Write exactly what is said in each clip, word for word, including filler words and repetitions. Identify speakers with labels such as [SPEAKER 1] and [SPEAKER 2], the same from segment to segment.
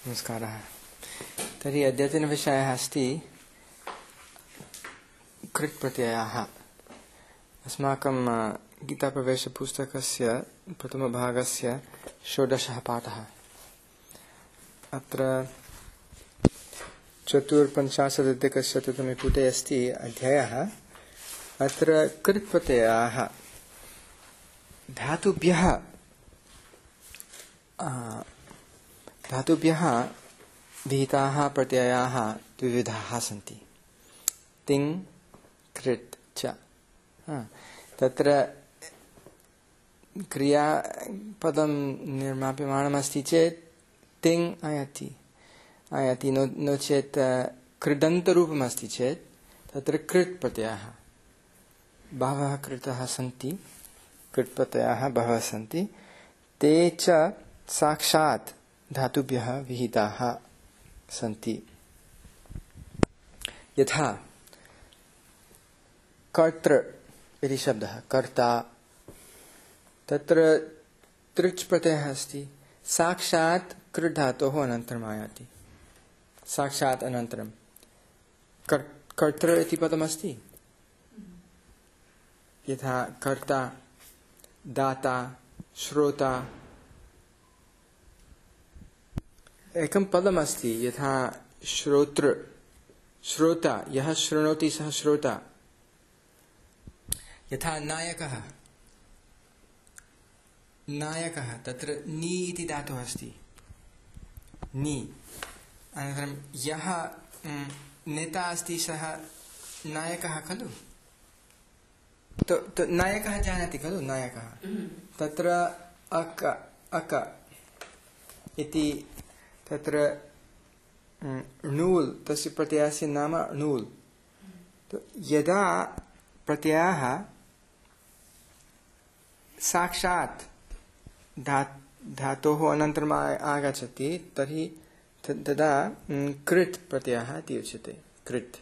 [SPEAKER 1] नमस्कारः। तर्हि अद्यतनविषयः अस्ति कृत् प्रत्ययाः। अस्माकं गीताप्रवेशपुस्तकस्य प्रथमभागस्य षोडशः पाठः। अत्र चतुर्पञ्चाशदधिकशततमे पुटे अस्ति अध्यायः। अत्र कृत् प्रत्ययाः धातुभ्यः धातुभ्यः विहिताः प्रत्ययाः द्विविधाः सन्ति। तिङ् कृत् च। तत्र क्रियापदं निर्माप्यमाणमस्ति चेत् तिङ् आयाति आयाति नो नो चेत् कृदन्तरूपमस्ति चेत् तत्र कृत् प्रत्ययः। बहवः कृतः सन्ति, कृत् प्रत्ययाः बहवः सन्ति। ते च साक्षात् धातुभ्यः विहिताः सन्ति। यथा कर्तृ इति शब्दः, कर्ता, तत्र तृच् प्रत्ययः अस्ति। साक्षात् कृत् धातोः अनन्तरम् आयाति। साक्षात् अनन्तरं कर्तृ इति पदमस्ति। यथा कर्ता, दाता, श्रोता। एकं पदमस्ति यथा श्रोतृ, श्रोता, यः शृणोति सः श्रोता। यथा नायकः, नायकः, तत्र नी इति धातुः अस्ति। नी। अनन्तरं यः नेता अस्ति सः नायकः खलु। तो, तो नायकः जानाति खलु, नायकः। तत्र अक अक इति तत्र णूल्, तस्य प्रत्ययस्य नाम णूल्। तो यदा प्रत्ययः साक्षात् धा धातोः अनन्तरम् आगच्छति तर्हि तदा कृत् प्रत्ययः इति उच्यते। कृत्।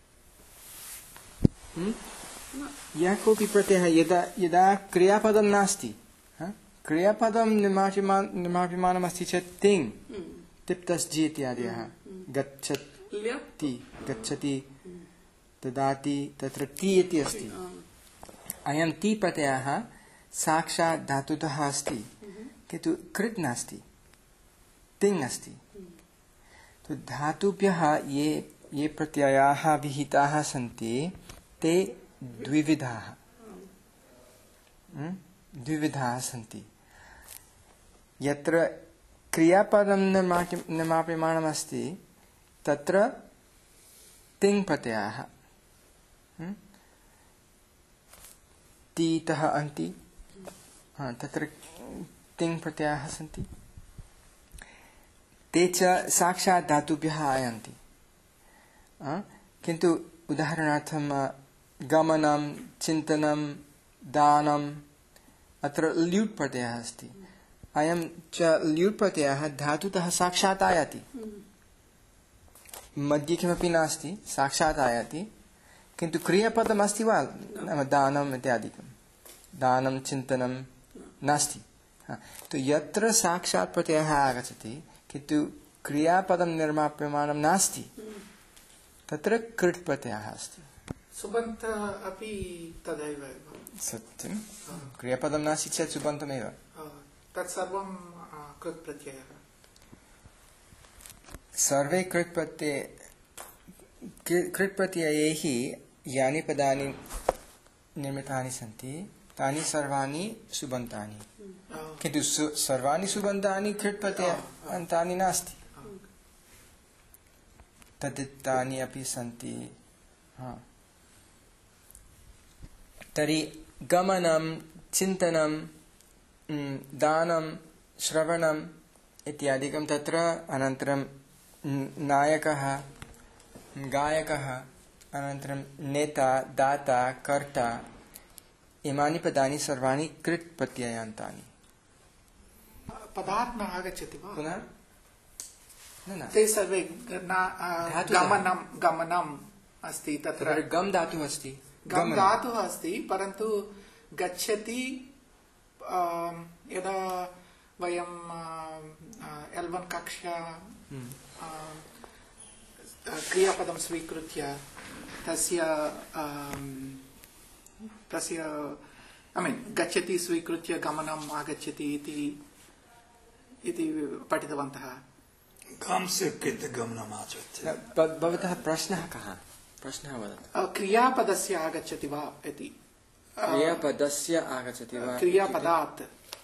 [SPEAKER 1] यः कोऽपि प्रत्ययः यदा यदा क्रियापदं नास्ति, क्रियापदं निर्माप्यमान निर्माप्यमानमस्ति चेत् तिङ्, तिप्तस् जि इत्यादयः, गच्छति, गच्छति, ददाति, तत्र ति इति अस्ति। अयं ति प्रत्ययः साक्षात् धातुतः अस्ति, किन्तु कृत् नास्ति, तिङ् अस्ति। तो धातुभ्यः ये ये प्रत्ययाः विहिताः सन्ति ते द्विविधाः द्विविधाः सन्ति। यत्र क्रियापदं निर्माप्यमाणमस्ति तत्र तिङ् प्रत्ययः। तीतः अन्ति, तत्र तिङ् प्रत्ययाः सन्ति। ते च साक्षात् धातुभ्यः आयान्ति। किन्तु उदाहरणार्थं गमनं, चिन्तनं, दानम्, अत्र ल्यूट् प्रत्ययः अस्ति। अयं च ल्यूट् प्रत्ययः धातुतः साक्षात् आयाति, मध्ये किमपि नास्ति, साक्षात् आयाति। किन्तु क्रियापदम् अस्ति वा, नाम दानम् इत्यादिकं, दानं, चिन्तनं नास्ति। तो यत्र साक्षात् प्रत्ययः आगच्छति किन्तु क्रियापदं निर्माप्यमानं नास्ति तत्र कृत् प्रत्ययः अस्ति।
[SPEAKER 2] सुबन्त अपि तदैव।
[SPEAKER 1] सत्यं, क्रियापदं नास्ति चेत् सुबन्तमेव।
[SPEAKER 2] तत्सर्वं कृत् प्रत्ययः।
[SPEAKER 1] सर्वे कृत् प्रत्यये कृत् प्रत्ययैः यानि पदानि निर्मितानि सन्ति तानि सर्वाणि सुबन्तानि। किन्तु सर्वाणि सुबन्तानि कृत् प्रत्ययान्तानि नास्ति, तद्धितानि अपि सन्ति। तर्हि गमनं, चिन्तनं, दानं, श्रवणम् इत्यादिकं तत्र, अनन्तरं नायकः, गायकः, अनन्तरं नेता, दाता, कर्ता, इमानि पदानि सर्वाणि कृत् प्रत्ययान्तानि।
[SPEAKER 2] पदात् न आगच्छति वा
[SPEAKER 1] पुनः? न न,
[SPEAKER 2] ते सर्वे गमनं गमनम् अस्ति। तत्र
[SPEAKER 1] गम् धातुः अस्ति,
[SPEAKER 2] गम् धातुः अस्ति, परन्तु गच्छति यदा वयं एल् वन् कक्षा क्रियापदं स्वीकृत्य तस्य तस्य ऐ मीन् गच्छति स्वीकृत्य गमनम् आगच्छति इति इति पठितवन्तः।
[SPEAKER 3] गमनम् आचरति।
[SPEAKER 1] भवतः प्रश्नः कः? प्रश्नः वदतु।
[SPEAKER 2] क्रियापदस्य आगच्छति वा इति।
[SPEAKER 1] क्रियापदस्य आगच्छति वा?
[SPEAKER 2] क्रियापदात्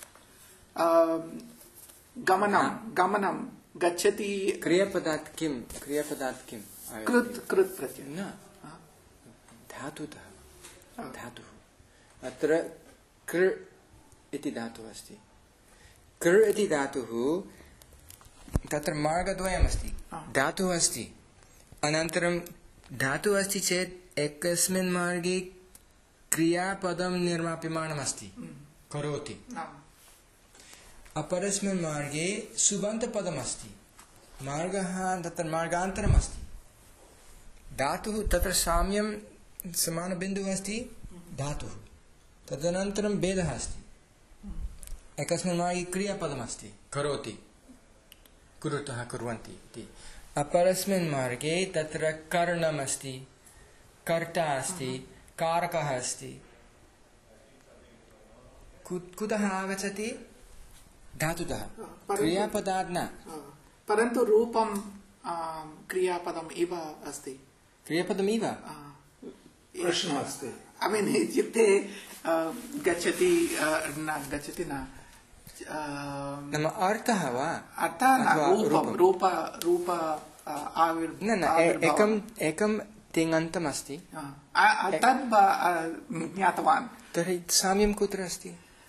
[SPEAKER 2] गमनं गमनं गच्छति।
[SPEAKER 1] क्रियापदात् किं? क्रियापदात् किं?
[SPEAKER 2] कृत् कृत् प्रत्यय
[SPEAKER 1] न धातुतः। धातुः अत्र कृ इति धातुः अस्ति। कृ इति धातुः तत्र मार्गद्वयमस्ति। धातुः अस्ति, अनन्तरं धातुः अस्ति चेत् एकस्मिन् मार्गे क्रियापदं निर्माप्यमानमस्ति, करोति। अपरस्मिन् मार्गे सुबन्तपदमस्ति, मार्गः तत्र मार्गान्तरमस्ति। धातुः तत्र साम्यं समानबिन्दुः अस्ति धातुः, तदनन्तरं भेदः अस्ति। एकस्मिन् मार्गे क्रियापदमस्ति, करोति, कुरुतः, कुर्वन्ति इति। अपरस्मिन् मार्गे तत्र करणमस्ति, कर्ता अस्ति, कारकः अस्ति। कुतः आगच्छति? धातुतः, क्रियापदात् न।
[SPEAKER 2] परन्तु रूपं क्रियापदम् इव अस्ति।
[SPEAKER 1] क्रियापदमिव
[SPEAKER 3] प्रश्नः अस्ति।
[SPEAKER 2] ऐ मीन् इत्युक्ते गच्छति न गच्छति न
[SPEAKER 1] नाम अर्थः वा?
[SPEAKER 2] अर्थः न, रूपं रूप रूप आविर्
[SPEAKER 1] न न एकम् एकं तिङन्तम् अस्ति,
[SPEAKER 2] तद् ज्ञातवान्।
[SPEAKER 1] तर्हि साम्यं कुत्र अस्ति?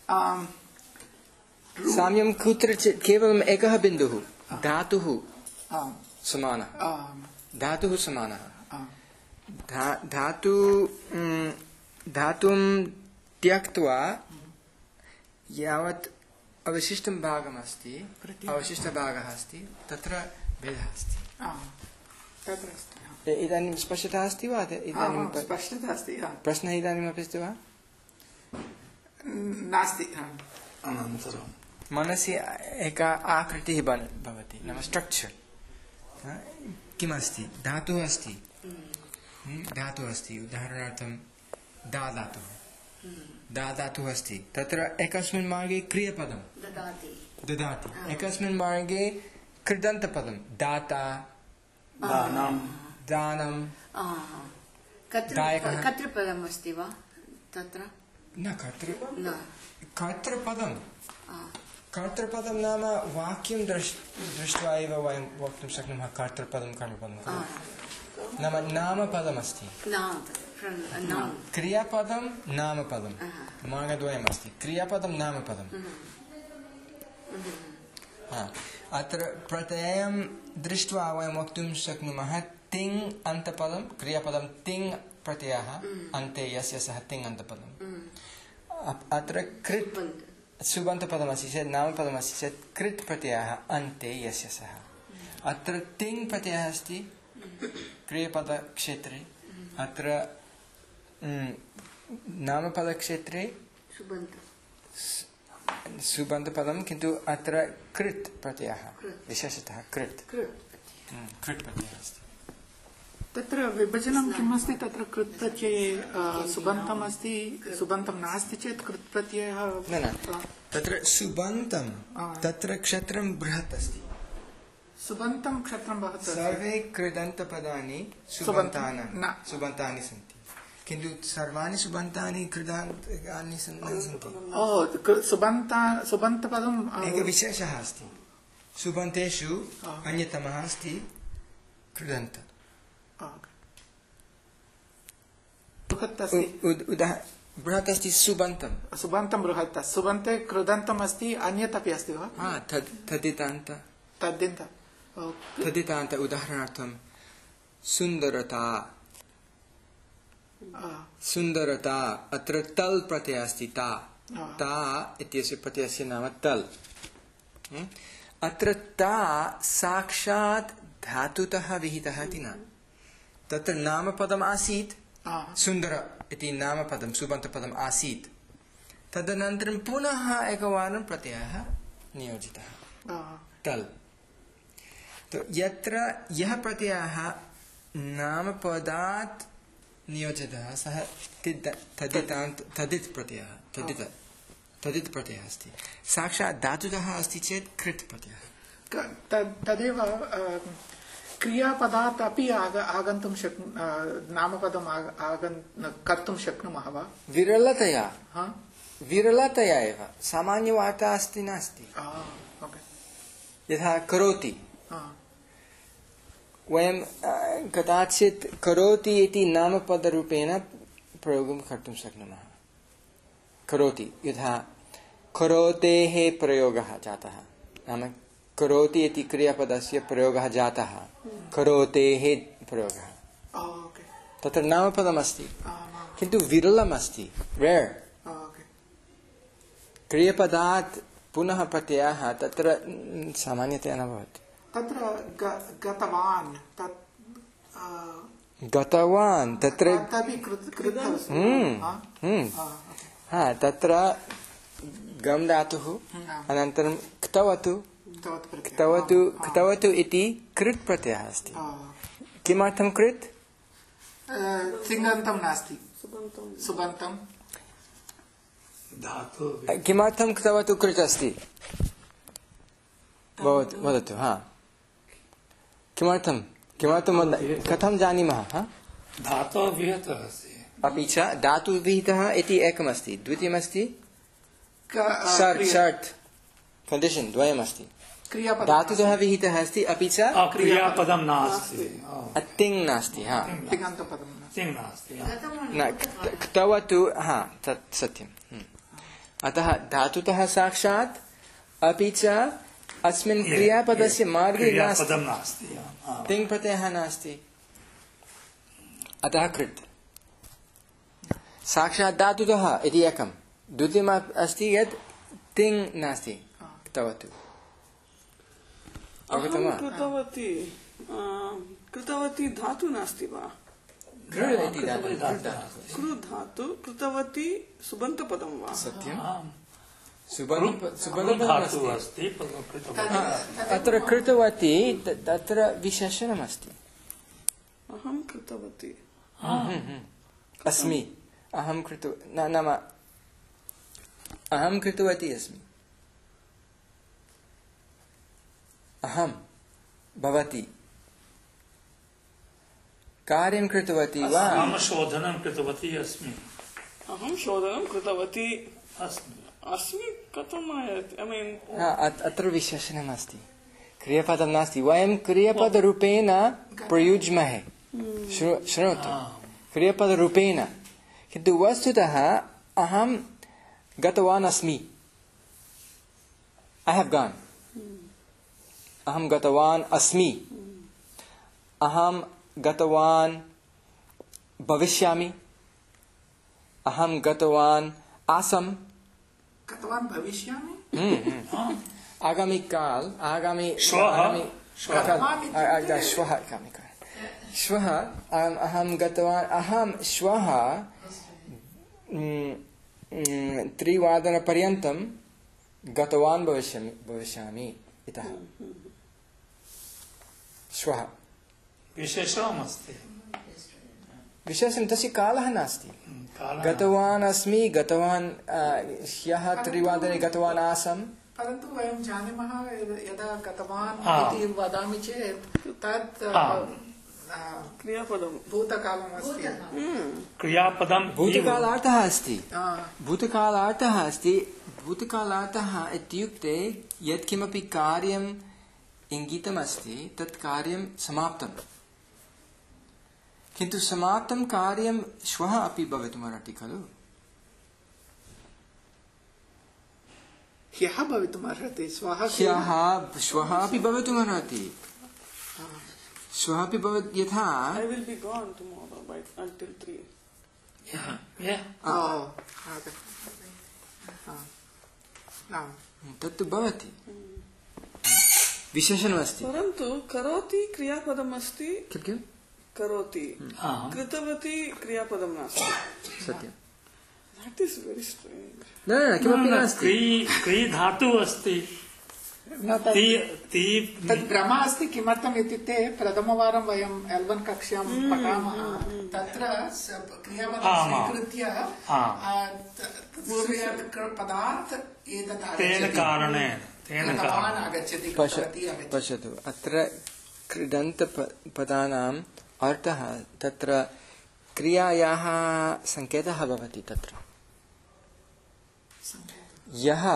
[SPEAKER 1] साम्यं कुत्र? केवलम् एकः बिन्दुः, धातुः समानः। धातुः समानः। धातु धातुं त्यक्त्वा यावत् अवशिष्टं भागमस्ति, अवशिष्टभागः अस्ति, तत्र भेदः अस्ति। इदानीं स्पष्टता अस्ति वा? इदानीं
[SPEAKER 2] स्पष्टता अस्ति।
[SPEAKER 1] प्रश्नः इदानीमपि अस्ति वा?
[SPEAKER 2] नास्ति।
[SPEAKER 3] अनन्तरं
[SPEAKER 1] मनसि एका आकृतिः भवति, नाम स्ट्रक्चर्। किमस्ति? धातुः अस्ति, धातुः अस्ति। उदाहरणार्थं दा धातुः, दा धातुः अस्ति। तत्र एकस्मिन् मार्गे क्रियपदं ददाति, एकस्मिन् मार्गे कृदन्तपदं दाता, दानं, दानं, दायकः।
[SPEAKER 4] कर्तृपदम् अस्ति वा तत्र?
[SPEAKER 1] न कर्तृ कर्तृपदं। कर्तृपदं नाम वाक्यं दृष्ट्वा एव वयं वक्तुं शक्नुमः कर्तृपदं कर्मपदं। नाम नामपदमस्ति, क्रियापदं नामपदं, मार्गद्वयमस्ति। क्रियापदं नामपदं। अत्र प्रत्ययं दृष्ट्वा वयं वक्तुं शक्नुमः तिङ् अन्तपदं, क्रियापदं तिङ् प्रत्ययः, अन्ते यस्य सः तिङ् अन्तपदम्। अत्र कृत् सुबन्तपदमस्ति चेत्, नामपदमस्ति चेत् कृत् प्रत्ययः अन्ते यस्य सः। अत्र तिङ् प्रत्ययः अस्ति क्रियपदक्षेत्रे, अत्र नामपदक्षेत्रे सुबन्तपदं, किन्तु अत्र कृत् प्रत्ययः, विशेषतः कृत् कृत् प्रत्ययः अस्ति।
[SPEAKER 2] तत्र विभजनं किम् अस्ति? तत्र कृत् प्रत्यये सुबन्तम् अस्ति, सुबन्तं नास्ति चेत् कृत् प्रत्ययः
[SPEAKER 1] न न तत्र सुबन्तं, तत्र क्षत्रं बृहत् अस्ति।
[SPEAKER 2] सुबन्तं क्षत्रं बृहत्।
[SPEAKER 1] सर्वे कृदन्तपदानि सुबन्तानि सुबन्तानि सन्ति, किन्तु सर्वाणि सुबन्तानि कृदान्तानि सन्ति।
[SPEAKER 2] ओ सुबन्ता सुबन्तपदम्
[SPEAKER 1] एकविशेषः अस्ति। सुबन्तेषु अन्यतमः अस्ति कृदन्त। बृहत् अस्ति सुबन्तं।
[SPEAKER 2] सुबन्तं बृहत्। सुबन्ते कृदन्तम् अस्ति, अन्यत् अपि अस्ति वा?
[SPEAKER 1] तद्दितान्त।
[SPEAKER 2] तद्दिन्त
[SPEAKER 1] तद्दितान्त। उदाहरणार्थं सुन्दरता, सुन्दरता। अत्र तल् प्रत्ययः अस्ति, ता ता इत्यस्य प्रत्ययस्य नाम तल्। अत्र ता साक्षात् धातुतः विहितः इति न। तत्र नामपदम् आसीत्, सुन्दर इति नामपदं सुबन्तपदम् आसीत्। तदनन्तरं पुनः एकवारं प्रत्ययः नियोजितः। तल। तो यत्र यः प्रत्ययः नामपदात् नियोजितः सः तिद् तदितान्त तदित् प्रत्ययः तदित् तदित् प्रत्ययः अस्ति। साक्षात् धातुतः अस्ति चेत् कृत् प्रत्ययः।
[SPEAKER 2] तदेव क्रियापदात् अपि आग आगन्तुं शक् नामपदम् आगन् कर्तुं शक्नुमः वा?
[SPEAKER 1] विरलतया विरलतया एव। सामान्यवार्ता अस्ति नास्ति। यथा करोति, वयं कदाचित् करोति इति नामपदरूपेण प्रयोगं कर्तुं शक्नुमः। करोति यथा करोतेः प्रयोगः जातः, नाम करोति इति क्रियापदस्य प्रयोगः जातः, करोतेः प्रयोगः, तत्र नामपदमस्ति किन्तु विरलमस्ति, रेर्। क्रियापदात् पुनः प्रत्ययः तत्र सामान्यतया न भवति।
[SPEAKER 2] तत्र गतवान्
[SPEAKER 1] गतवान् तत्र हा तत्र गम् धातुः अनन्तरं क्तवतु क्तवतु क्तवतु इति कृत् प्रत्ययः अस्ति। किमर्थं कृत्?
[SPEAKER 2] सिङन्तं नास्ति, सुबन्तं।
[SPEAKER 1] किमर्थं क्तवतु कृत् अस्ति? वदतु। हा, किमर्थं किमर्थं कथं जानीमः?
[SPEAKER 3] धातुः विहितः अस्ति।
[SPEAKER 1] अपि च धातुः विहितः इति एकमस्ति, द्वितीयमस्ति शर्त् शर्त् कण्डीशन् द्वयमस्ति। धातुतः विहितः अस्ति अपि च
[SPEAKER 3] क्रियापदं नास्ति,
[SPEAKER 1] तिङ् नास्ति। हा,
[SPEAKER 3] तिङ् नास्ति।
[SPEAKER 1] क्तवतु, हा तत् सत्यम्। अतः धातुतः साक्षात् अपि च अस्मिन् क्रियापदस्य मार्गे नास्ति, तिङ् प्रत्ययः नास्ति, अतः कृत्। साक्षात् धातुतः इति एकं, द्वितीयम् अस्ति यत् तिङ् नास्ति, क्तवतु।
[SPEAKER 5] कृतवती कृतवती धातु नास्ति वा? कृ धातु कृतवती सुबन्तपदं वा?
[SPEAKER 1] सत्यम्, अत्र कृतवती तत्र विशेषणमस्ति।
[SPEAKER 5] अहं कृतवती
[SPEAKER 1] अस्मि, अहं कृत नाम अहं कृतवती अस्मि, अहं भवती कार्यं कृतवती वा?
[SPEAKER 3] अहं शोधनं कृतवती अस्मि।
[SPEAKER 5] अहं शोधनं कृतवती अस्मि। अस्मि कथम् आयाति? I mean,
[SPEAKER 1] अत्र विशेषणम् अस्ति, क्रियापदं नास्ति। वयं क्रियापदरूपेण प्रयुज्महे, शृणोतु, क्रियापदरूपेण, किन्तु वस्तुतः अहं गतवान् अस्मि, I have gone, अहं गतवान् अस्मि, अहं गतवान् भविष्यामि, अहं गतवान् आसम्,
[SPEAKER 2] गतवान् भविष्यामि,
[SPEAKER 1] आगामी काल, आगामी
[SPEAKER 3] श्वः
[SPEAKER 1] श्वः आगामी काल, श्वः अहं गतवान्, अहं श्वः त्रिवादनपर्यन्तं गतवान् भविष्यामि भविष्यामि इतः श्वः।
[SPEAKER 3] विशेषणमस्ति,
[SPEAKER 1] विशेषं तस्य कालः नास्ति। गतवान् अस्मि, गतवान् ह्यः त्रिवादने गतवान् आसम्।
[SPEAKER 2] परन्तु वयं जानीमः यदा गतवान् इति वदामि चेत् तत् क्रियापदं भूतकालमस्ति,
[SPEAKER 3] क्रियापदं
[SPEAKER 1] भूतकालार्थः अस्ति, भूतकालार्थः अस्ति। भूतकालार्थः इत्युक्ते यत्किमपि कार्यम् इङ्गितमस्ति तत् कार्यं समाप्तं, किन्तु समाप्तं कार्यं श्वः अपि भवितुमर्हति खलु?
[SPEAKER 2] ह्यः भवितुमर्हति, श्वः
[SPEAKER 1] ह्यः श्वः अपि भवितुमर्हति, श्वः अपि भवति। यथा
[SPEAKER 5] I will be gone tomorrow by until three.
[SPEAKER 3] Yeah, yeah.
[SPEAKER 2] Oh, okay.
[SPEAKER 1] तत्तु भवति, विशेषणमस्ति।
[SPEAKER 5] परन्तु करोति क्रियापदमस्ति,
[SPEAKER 1] किं
[SPEAKER 5] करोति, कृतवती क्रियापदं नास्ति।
[SPEAKER 1] सत्यम्।
[SPEAKER 5] That is very strange.
[SPEAKER 1] न न किमपि नास्ति,
[SPEAKER 3] क्री क्री धातुः अस्ति,
[SPEAKER 2] न तत्
[SPEAKER 3] ती ती
[SPEAKER 2] तद् भ्रमा अस्ति किमर्थम् इत्युक्ते प्रथमवारं वयम् एल् वन् कक्ष्यां पठामः तत्र स- क्रियापदं
[SPEAKER 3] आम्, आम्.
[SPEAKER 2] स्वीकृत्य
[SPEAKER 3] आम्.
[SPEAKER 2] आ, त- तत् पदात् एतत्
[SPEAKER 3] तेन
[SPEAKER 2] आगच्छति.
[SPEAKER 3] कारणेन तेन
[SPEAKER 2] कृतवान्
[SPEAKER 3] कारणेन
[SPEAKER 2] आगच्छति
[SPEAKER 1] पश्य
[SPEAKER 2] कृतवती आगच्छति.
[SPEAKER 1] पश्यतु अत्र क्रीडन्तपदानाम् अर्थः तत्र क्रियायाः सङ्केतः भवति तत्र यः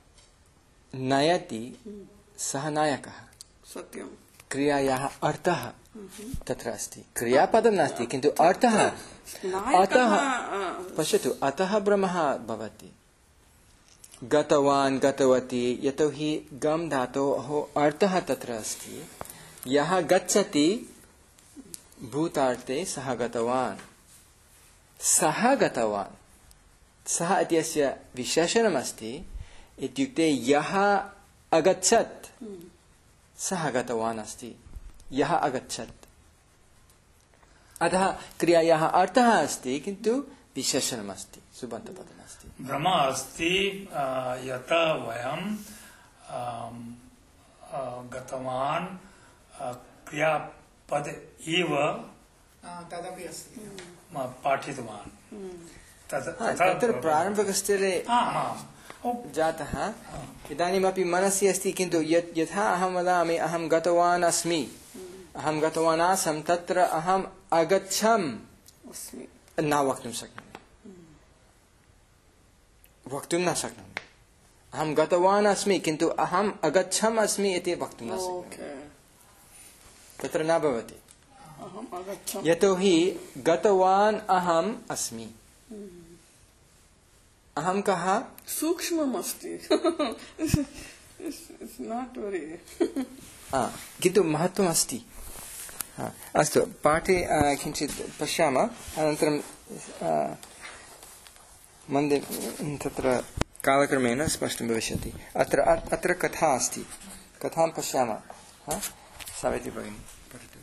[SPEAKER 1] नयति सः नायकः
[SPEAKER 5] सत्यं
[SPEAKER 1] क्रियायाः अर्थः तत्र अस्ति क्रियापदं नास्ति किन्तु अर्थः अतः पश्यतु अतः भ्रमः भवति गतवान् गतवती यतोहि गम् धातोः अर्थः तत्र अस्ति यः गच्छति भूतार्थे सः गतवान् सः गतवान् सः इत्यस्य विशेषणमस्ति इत्युक्ते यः अगच्छत् सः गतवान् अस्ति यः अगच्छत् अतः क्रियायाः अर्थः अस्ति किन्तु विशेषणमस्ति सुबन्तपदमस्ति
[SPEAKER 3] भ्रम अस्ति अ, यत वयं अम, अ, गतवान् अ, क्रियापद इव
[SPEAKER 2] आ, तदपि अस्ति
[SPEAKER 3] म, पाठितवान् तत्-
[SPEAKER 1] हा,
[SPEAKER 3] तथा
[SPEAKER 1] तत्र प्रारम्भिकस्तरे
[SPEAKER 3] आम्, आम्. ओ,
[SPEAKER 1] जातः इदानीमपि मनसि अस्ति किन्तु यत् यथा अहं वदामि अहं गतवान् अस्मि अहं गतवान् आसम् तत्र अहम् अगच्छम्
[SPEAKER 5] अस्मि
[SPEAKER 1] न वक्तुं शक्नोमि वक्तुं न शक्नोमि अहं गतवान् अस्मि किन्तु अहम् अगच्छम् अस्मि इति वक्तुं न शक्नोमि
[SPEAKER 5] ओके
[SPEAKER 1] तत्र न भवति
[SPEAKER 5] अहम् अगच्छम्
[SPEAKER 1] यतोहि गतवान् अहम् अस्मि अहं कः
[SPEAKER 5] सूक्ष्मम् अस्ति नाट् वेरि
[SPEAKER 1] हा, किन्तु महत्त्वम् अस्ति हा, अस्तु पाठे आ, किञ्चित् पश्यामः अनन्तरं आ, मन्दे तत्र कालक्रमेण स्पष्टं भविष्यति अत्र अत्र कथा अस्ति कथां पश्यामः हा? सावित्री भगिनी पठतु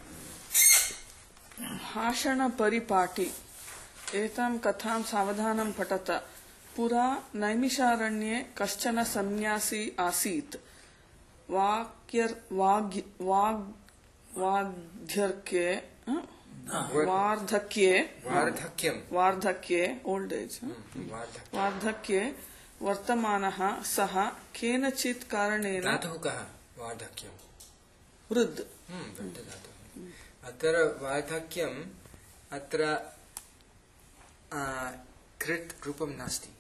[SPEAKER 5] भाषणपरिपाटी एतां कथां सावधानं पठत पुरा नैमिषारण्ये कश्चन सन्न्यासी आसीत् वाक्यर् वाग् वाग् वार्धक्ये हाँ? वार्धक्ये
[SPEAKER 1] वार्धक्यं
[SPEAKER 5] वार्धक्ये ओल्ड एज
[SPEAKER 1] वार्धक्यं
[SPEAKER 5] वार्धक्ये वर्तमानः सः केनचित् कारणेन
[SPEAKER 1] धातुः कः वार्धक्यं
[SPEAKER 5] वृद्ध
[SPEAKER 1] वृद्धधातुः अत्र वार्धक्यम् अत्र आ, कृत् रूपं नास्ति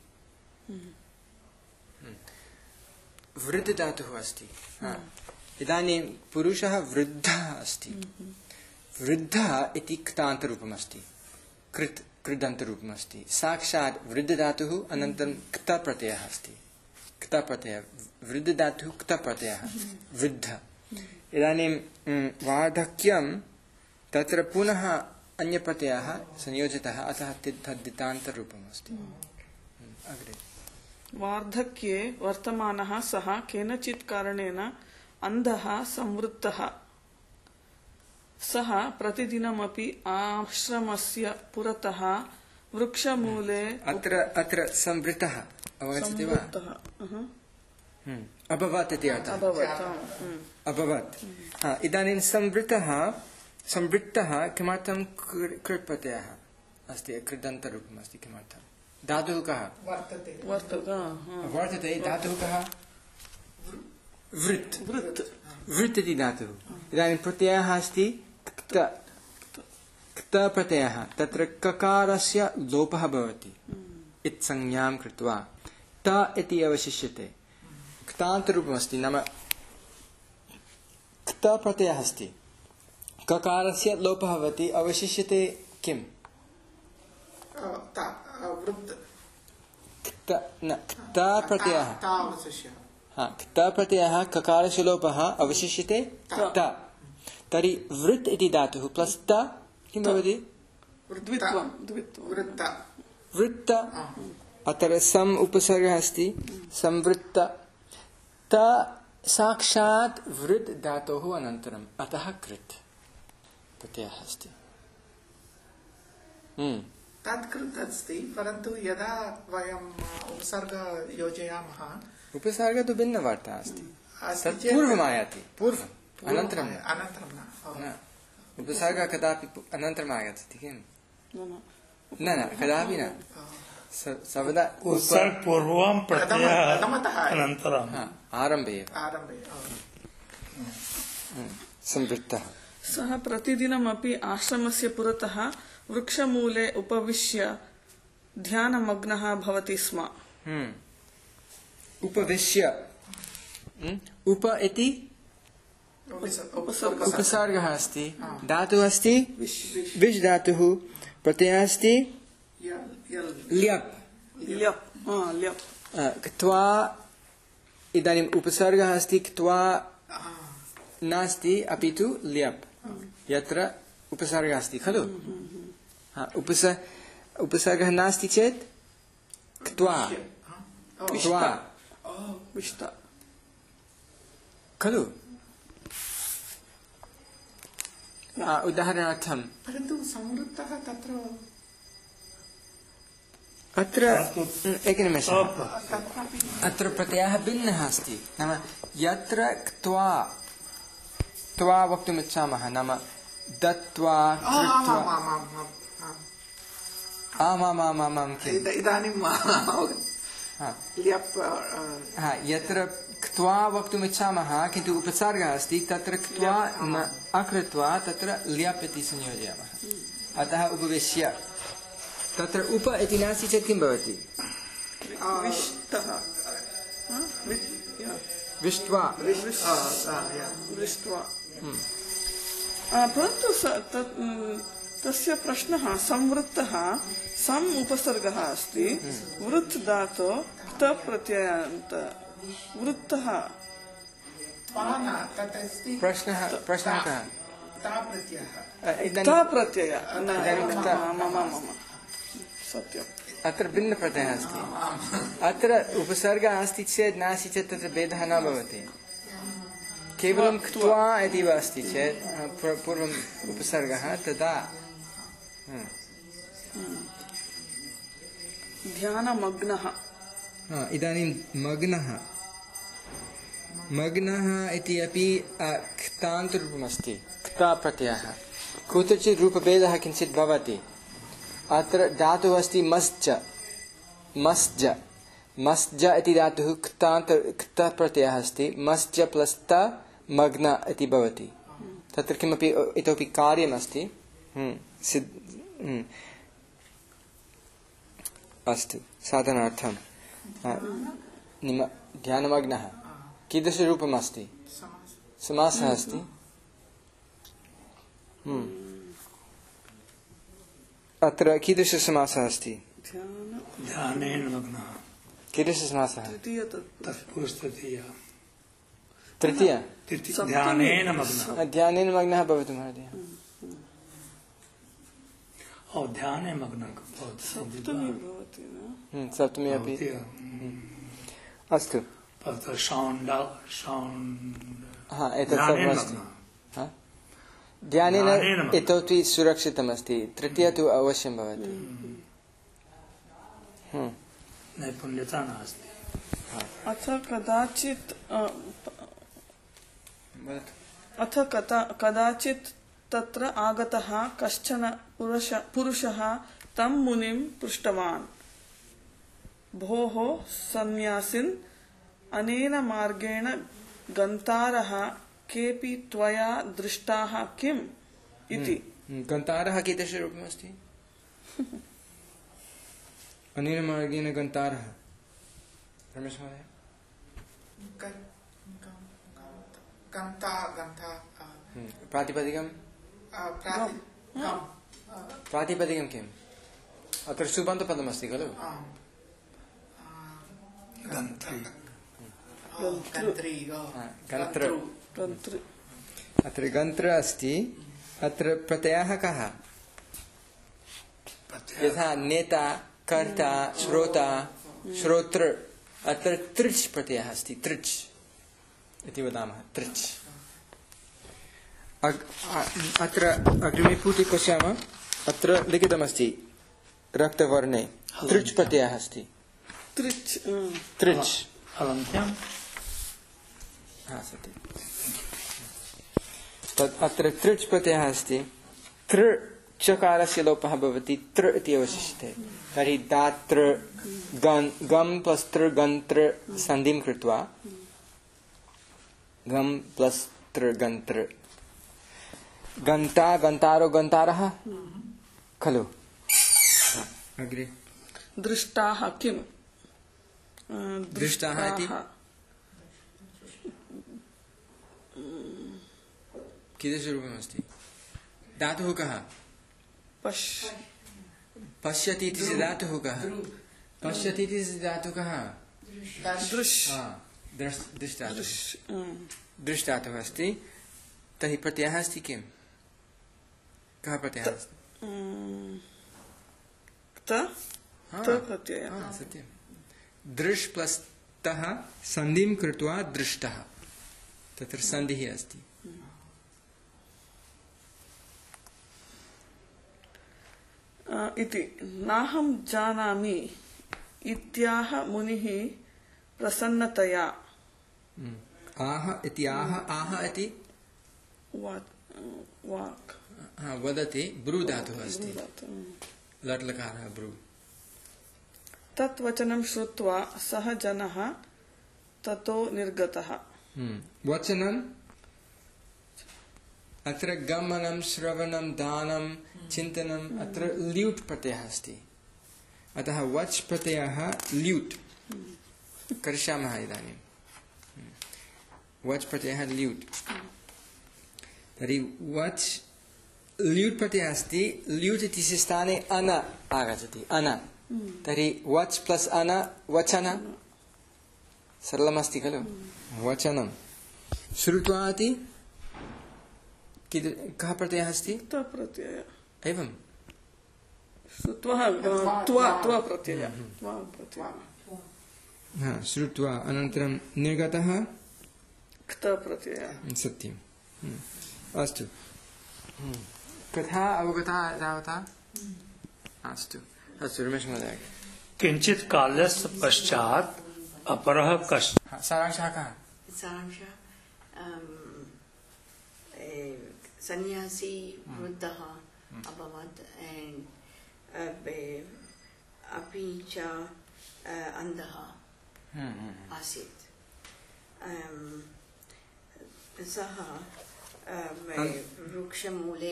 [SPEAKER 1] वृद्धधातुः अस्ति हा। इदानीं पुरुषः वृद्धः अस्ति वृद्धः इति क्तान्तरूपम् अस्ति कृत् कृदन्तरूपमस्ति साक्षात् वृद्धधातुः अनन्तरं क्तप्रत्ययः अस्ति क्तप्रत्ययः वृद्धधातुः क्तप्रत्ययः वृद्ध इदानीं वार्धक्यं तत्र पुनः अन्यप्रत्ययः संयोजितः अतः तद्धितान्तरूपम् अस्ति अग्रे
[SPEAKER 5] वार्धक्ये वर्तमानः सः केनचित् कारणेन अन्धः संवृत्तः सः प्रतिदिनमपि आश्रमस्य पुरतः वृक्षमूले
[SPEAKER 1] अत्र अत्र संवृत्तः अवगच्छति वा
[SPEAKER 5] संवृत्तः अहं,
[SPEAKER 1] हम्म, अभवत् इति अर्थः
[SPEAKER 5] अभवत् आम्, हम्म।
[SPEAKER 1] अभवत् हा, इदानीं संवृत्तः संवृत्तः किमर्थं कृ- कृत्प्रत्ययः अस्ति कृदन्तरूपम् अस्ति किमर्थं धातुः कः
[SPEAKER 2] वर्तते
[SPEAKER 5] वर्तते हा।
[SPEAKER 1] वर्तते धातुः कः वृत्
[SPEAKER 5] वृत्
[SPEAKER 1] वृत् इति धातुः इदानीं प्रत्ययः अस्ति क्त क्त प्रत्ययः तत्र ककारस्य लोपः भवति इत्संज्ञां कृत्वा त इति अवशिष्यते क्तान्तरूपमस्ति नाम क्त प्रत्ययः अस्ति ककारस्य लोपः भवति अवशिष्यते किम्
[SPEAKER 2] आ, ता आ, वृद्ध
[SPEAKER 1] क्त न क्त प्रत्ययः
[SPEAKER 2] ता अवशिष्य
[SPEAKER 1] हा क्त प्रत्ययः ककारस्य लोपः अवशिष्यते त तर्हि वृत् इति धातुः प्लस् त किं भवति
[SPEAKER 5] द्वित्वं द्वित्वं
[SPEAKER 2] वृत्त
[SPEAKER 1] वृत्त अत्र सम् उपसर्गः अस्ति संवृत्त त साक्षात् वृत् धातोः अनन्तरम् अतः कृत् प्रत्ययः अस्ति हम्म
[SPEAKER 2] तत्कृत् अस्ति परन्तु यदा वयम् उपसर्ग योजयामः
[SPEAKER 1] उपसर्गः तु भिन्नवार्ता अस्ति
[SPEAKER 2] अस्ति
[SPEAKER 1] तत्
[SPEAKER 2] चेत्
[SPEAKER 1] पूर्वम् आयाति पूर्वम् अनन्तरं
[SPEAKER 2] अनन्तरं न ओ।
[SPEAKER 1] न उपसर्गः कदापि पु- अनन्तरम् आगच्छति किम्
[SPEAKER 5] न
[SPEAKER 1] न न कदापि न स- सर्वदा
[SPEAKER 3] उत्सर्ग पूर्वं प्रत्ययः
[SPEAKER 2] प्रथमतः
[SPEAKER 3] अनन्तरं
[SPEAKER 1] हा, आरम्भे एव
[SPEAKER 2] आरम्भे ओ।
[SPEAKER 1] संवृत्तः
[SPEAKER 5] सः प्रतिदिनमपि आश्रमस्य पुरतः वृक्षमूले उपविश्य ध्यानमग्नः भवति स्म।
[SPEAKER 1] हम्म। उपविश्य हम्म, उप इति
[SPEAKER 2] उपसर्ग
[SPEAKER 1] उपसर्गः अस्ति धातुः अस्ति विश् धातुः प्रत्ययः अस्ति ल्यप्
[SPEAKER 5] ल्यप् हा, ल्यप्
[SPEAKER 1] अ, क्त्वा इदानीम् उपसर्गः अस्ति क्त्वा नास्ति अपि तु ल्यप् यत्र उपसर्गः अस्ति खलु हा, उपस उपसर्गः नास्ति चेत् क्त्वा क्त्वा
[SPEAKER 5] विष्ट
[SPEAKER 1] खलु आ, उदाहरणार्थं
[SPEAKER 2] परन्तु संवृत्तः तत्र
[SPEAKER 1] अत्र एकनिमेषः
[SPEAKER 2] तत्रापि
[SPEAKER 1] अत्र प्रत्ययः भिन्नः अस्ति नाम यत्र क्त्वा क्त्वा वक्तुम् इच्छामः नाम दत्त्वा कृत्वा आमामामामां किम्
[SPEAKER 2] इद- इदानीं
[SPEAKER 1] हा,
[SPEAKER 2] ल्यप्
[SPEAKER 1] हा, यत्र क्त्वा वक्तुम् इच्छामः किन्तु उपसर्गः अस्ति तत्र क्त्वा न अकृत्वा तत्र ल्यप् इति संयोजयामः अतः उपविश्य तत्र उप इति नास्ति चेत् किं भवति
[SPEAKER 5] विष्टः हा, वि- या,
[SPEAKER 1] विष्ट्वा
[SPEAKER 5] दृष्ट्वा आ, परन्तु स- तत्, म्, तस्य प्रश्नः संवृत्तः सम् उपसर्गः अस्ति वृत् धातो त प्रत्ययान्त वृत्तः
[SPEAKER 2] तत् अस्ति
[SPEAKER 1] प्रश्नः प्रश्नः कः
[SPEAKER 2] ता प्रत्ययः
[SPEAKER 1] अ,
[SPEAKER 5] त
[SPEAKER 1] इदानीं
[SPEAKER 5] प्रत्यय न,
[SPEAKER 1] इदानीं
[SPEAKER 5] मम,
[SPEAKER 1] त-
[SPEAKER 5] मम, मम। सत्यम्
[SPEAKER 1] अत्र भिन्नप्रत्ययः अस्ति अत्र उपसर्गः अस्ति चेत् नास्ति चेत् तत्र भेदः न भवति केवलं क्त्वा इति वा अस्ति चेत् अ, पूर्- पूर्वम् उपसर्गः तदा
[SPEAKER 5] ध्यानमग्नः
[SPEAKER 1] हा, इदानीं मग्नः मग्नः इति अपि अ, क्तान्तरूपमस्ति क्ता प्रत्ययः कुत्रचित् रूपभेदः किञ्चित् भवति अत्र धातुः अस्ति मस्ज मस्ज मस्ज इति धातुः क्तान्त क्तः प्रत्ययः अस्ति मस्ज प्लस् त मग्न इति भवति तत्र किमपि इतोपि कार्यमस्ति हम्म, सिद् हम्म। अस्तु साधनार्थं अ, निम ध्यानमग्नः कीदृशरूपम् अस्ति समासः अस्ति हम्म। अत्र कीदृशसमासः अस्ति
[SPEAKER 5] ध्यान
[SPEAKER 3] ध्यानेन मग्नः
[SPEAKER 1] कीदृशसमासः
[SPEAKER 5] तृतीय तत्
[SPEAKER 3] तत्पुरुषतृतीया
[SPEAKER 1] तृतीय
[SPEAKER 3] तृतीय ध्यानेन मग्नः
[SPEAKER 1] ध्यानेन मग्नः भवतु महोदय
[SPEAKER 3] ओ ध्याने मग्नः भवति
[SPEAKER 5] सप्तमी भवति न
[SPEAKER 1] हम्म, सप्तमी अपि अस्तु
[SPEAKER 3] तत्र शौण्डा शौण्
[SPEAKER 1] हा एतत्
[SPEAKER 3] ध्यानेन
[SPEAKER 1] सर्वमस्ति
[SPEAKER 3] मग्नः
[SPEAKER 1] हा? ध्यानेन
[SPEAKER 3] ध्यानेन मग्नः।
[SPEAKER 1] इतोपि सुरक्षितमस्ति तृतीय तु अवश्यं भवति हम्म।
[SPEAKER 3] नैपुण्यता नास्ति
[SPEAKER 5] अथ कदाचित् अ,
[SPEAKER 1] वदतु।
[SPEAKER 5] अथ कथा कदाचित् तत्र आगतः कश्चन पुरुष पुरुषः तं मुनिं पृष्टवान् भोः सन्न्यासिन् अनेन मार्गेण गन्तारः केऽपि त्वया दृष्टाः किम् इति
[SPEAKER 1] हम्म, गन्तारः कीदृशरूपमस्ति अनेन मार्गेण गन्तारः रमेश महोदय
[SPEAKER 2] गन्ता गन्ता
[SPEAKER 1] हम्म, प्रातिपदिकं
[SPEAKER 2] प्राति गम्
[SPEAKER 1] प्रातिपदिकं किम् अत्र सुबन्तपदमस्ति खलु
[SPEAKER 2] गन्त्री
[SPEAKER 1] हा, गन्त्र
[SPEAKER 5] तन्त्र
[SPEAKER 1] अत्र गन्त्र अस्ति अत्र प्रत्ययः कः यथा नेता कर्ता श्रोता श्रोतृ अत्र तृच् प्रत्ययः अस्ति तृच् इति वदामः तृच् अग्- अ- अत्र अग्रिमे पुटे पश्यामः अत्र लिखितमस्ति रक्तवर्णे तृच् प्रत्ययः अस्ति
[SPEAKER 5] त्रिच्
[SPEAKER 1] तृच्
[SPEAKER 3] अलङ्क्यम्
[SPEAKER 1] हा सत्यं तत् अत्र तृच् प्रत्ययः अस्ति तृ चकारस्य लोपः भवति तृ इति अवशिष्यते तर्हि दात्र गन् गम् प्लस् तृ गन्त्र सन्धिं कृत्वा गम् प्लस् तृ गन्त्र गन्ता गन्तारो गन्तारः खलु अग्रे
[SPEAKER 5] दृष्टाः किं
[SPEAKER 1] दृष्टाः इति कीदृशरूपमस्ति धातुः कः
[SPEAKER 5] पश्
[SPEAKER 1] पश्यति इति धातुः कः पश्यति इति धातुः कः
[SPEAKER 5] दृश्
[SPEAKER 1] दृष्टातुः अस्ति तर्हि प्रत्ययः अस्ति किं कः प्रत्ययः अस्ति सत्यं दृश् प्लस् तः सन्धिं कृत्वा दृष्टः तत्र सन्धिः अस्ति
[SPEAKER 5] इति नाहं जानामि इत्याह मुनिः प्रसन्नतया
[SPEAKER 1] आह इति आह आह इति
[SPEAKER 5] वाक्
[SPEAKER 1] हा वदति ब्रू धातुः अस्ति लट् लकारः ब्रू
[SPEAKER 5] तत् वचनं श्रुत्वा सः जनः ततो निर्गतः
[SPEAKER 1] वचनम् अत्र गमनं श्रवणं दानं चिन्तनम् अत्र ल्यूट् प्रत्ययः अस्ति अतः वच् प्रत्ययः ल्यूट् करिष्यामः इदानीं वच् प्रत्ययः ल्यूट् तर्हि वच् ल्यूट् प्रत्ययः अस्ति ल्यूट् इत्यस्य स्थाने अन आगच्छति अन तर्हि वच् प्लस् अन वचन सरलमस्ति खलु वचनं श्रुत्वा इति कः प्रत्ययः अस्ति
[SPEAKER 5] प्रत्ययः
[SPEAKER 1] एवं श्रुत्वा अनन्तरं निर्गतः सत्यं अस्तु कथा अवगता तावता अस्तु अस्तु रमेश महोदय
[SPEAKER 3] किंचित कालस्य पश्चात् अपरः कश्चित्
[SPEAKER 1] सारांशः कः
[SPEAKER 4] सारांशः सन्यासी वृद्धः अभवत् अपि च अन्धः आसीत् सः वृक्षमूले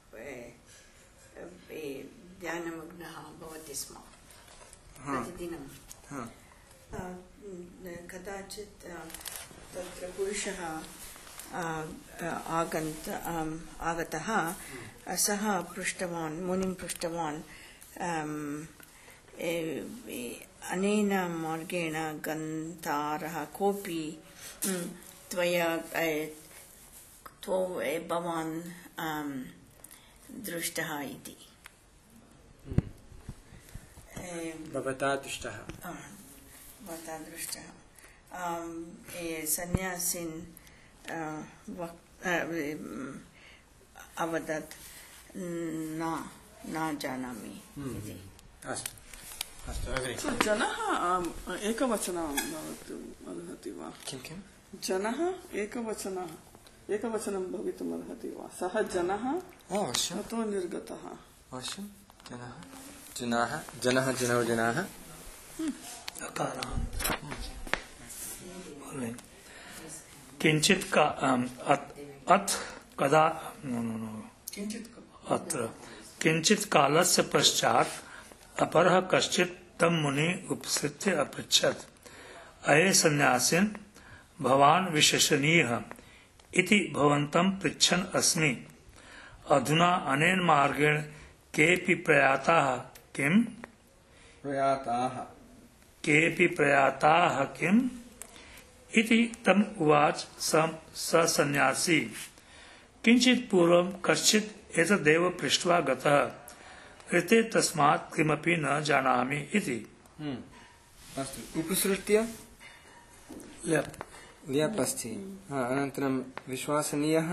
[SPEAKER 4] ध्यानमग्नः भवति स्म प्रतिदिनं कदाचित् तत्र पुरुषः आगन्त आगतः सः पृष्टवान् मुनिं पृष्टवान् अनेन मार्गेण गन्तारः कोऽपि त्वया त्वौ भवान् दृष्टः इति
[SPEAKER 1] भवता दृष्टः
[SPEAKER 4] भवता दृष्टः सन्यासिन् अवदत् न न जानामि इति
[SPEAKER 1] अस्तु अस्तु अग्रे
[SPEAKER 5] जनः एकवचनं भवितुम् अर्हति वा
[SPEAKER 1] किं किं
[SPEAKER 5] जनः एकवचनः एकवचनं भवितुम् अर्हति वा सः जनः
[SPEAKER 1] अवश्यं
[SPEAKER 5] ततो निर्गतः
[SPEAKER 1] अवश्यं जनः जनाः जनः जनौ जनाः
[SPEAKER 3] किंचित का अथ कदा अत्र किंचित कालस्य पश्चात् अपरः कश्चित् तं मुनि उपसृत्य अपृच्छत् अये सन्यासिन् भवान् विशेषणीयः इति भवन्तं पृच्छन् अस्मि अधुना अनेन मार्गेण केऽपि प्रयाताः किम्
[SPEAKER 1] प्रयाताः
[SPEAKER 3] केऽपि प्रयाताः किम् इति तम उवाच स सन्यासी किंचित पूर्वं कश्चित् एतदेव पृष्ट्वा गतः ऋते तस्मात् किमपि न जानामि इति
[SPEAKER 1] अस्तु उपसृत्य
[SPEAKER 3] ल्यप्
[SPEAKER 1] ल्यप् अस्ति अनन्तरं विश्वसनीयः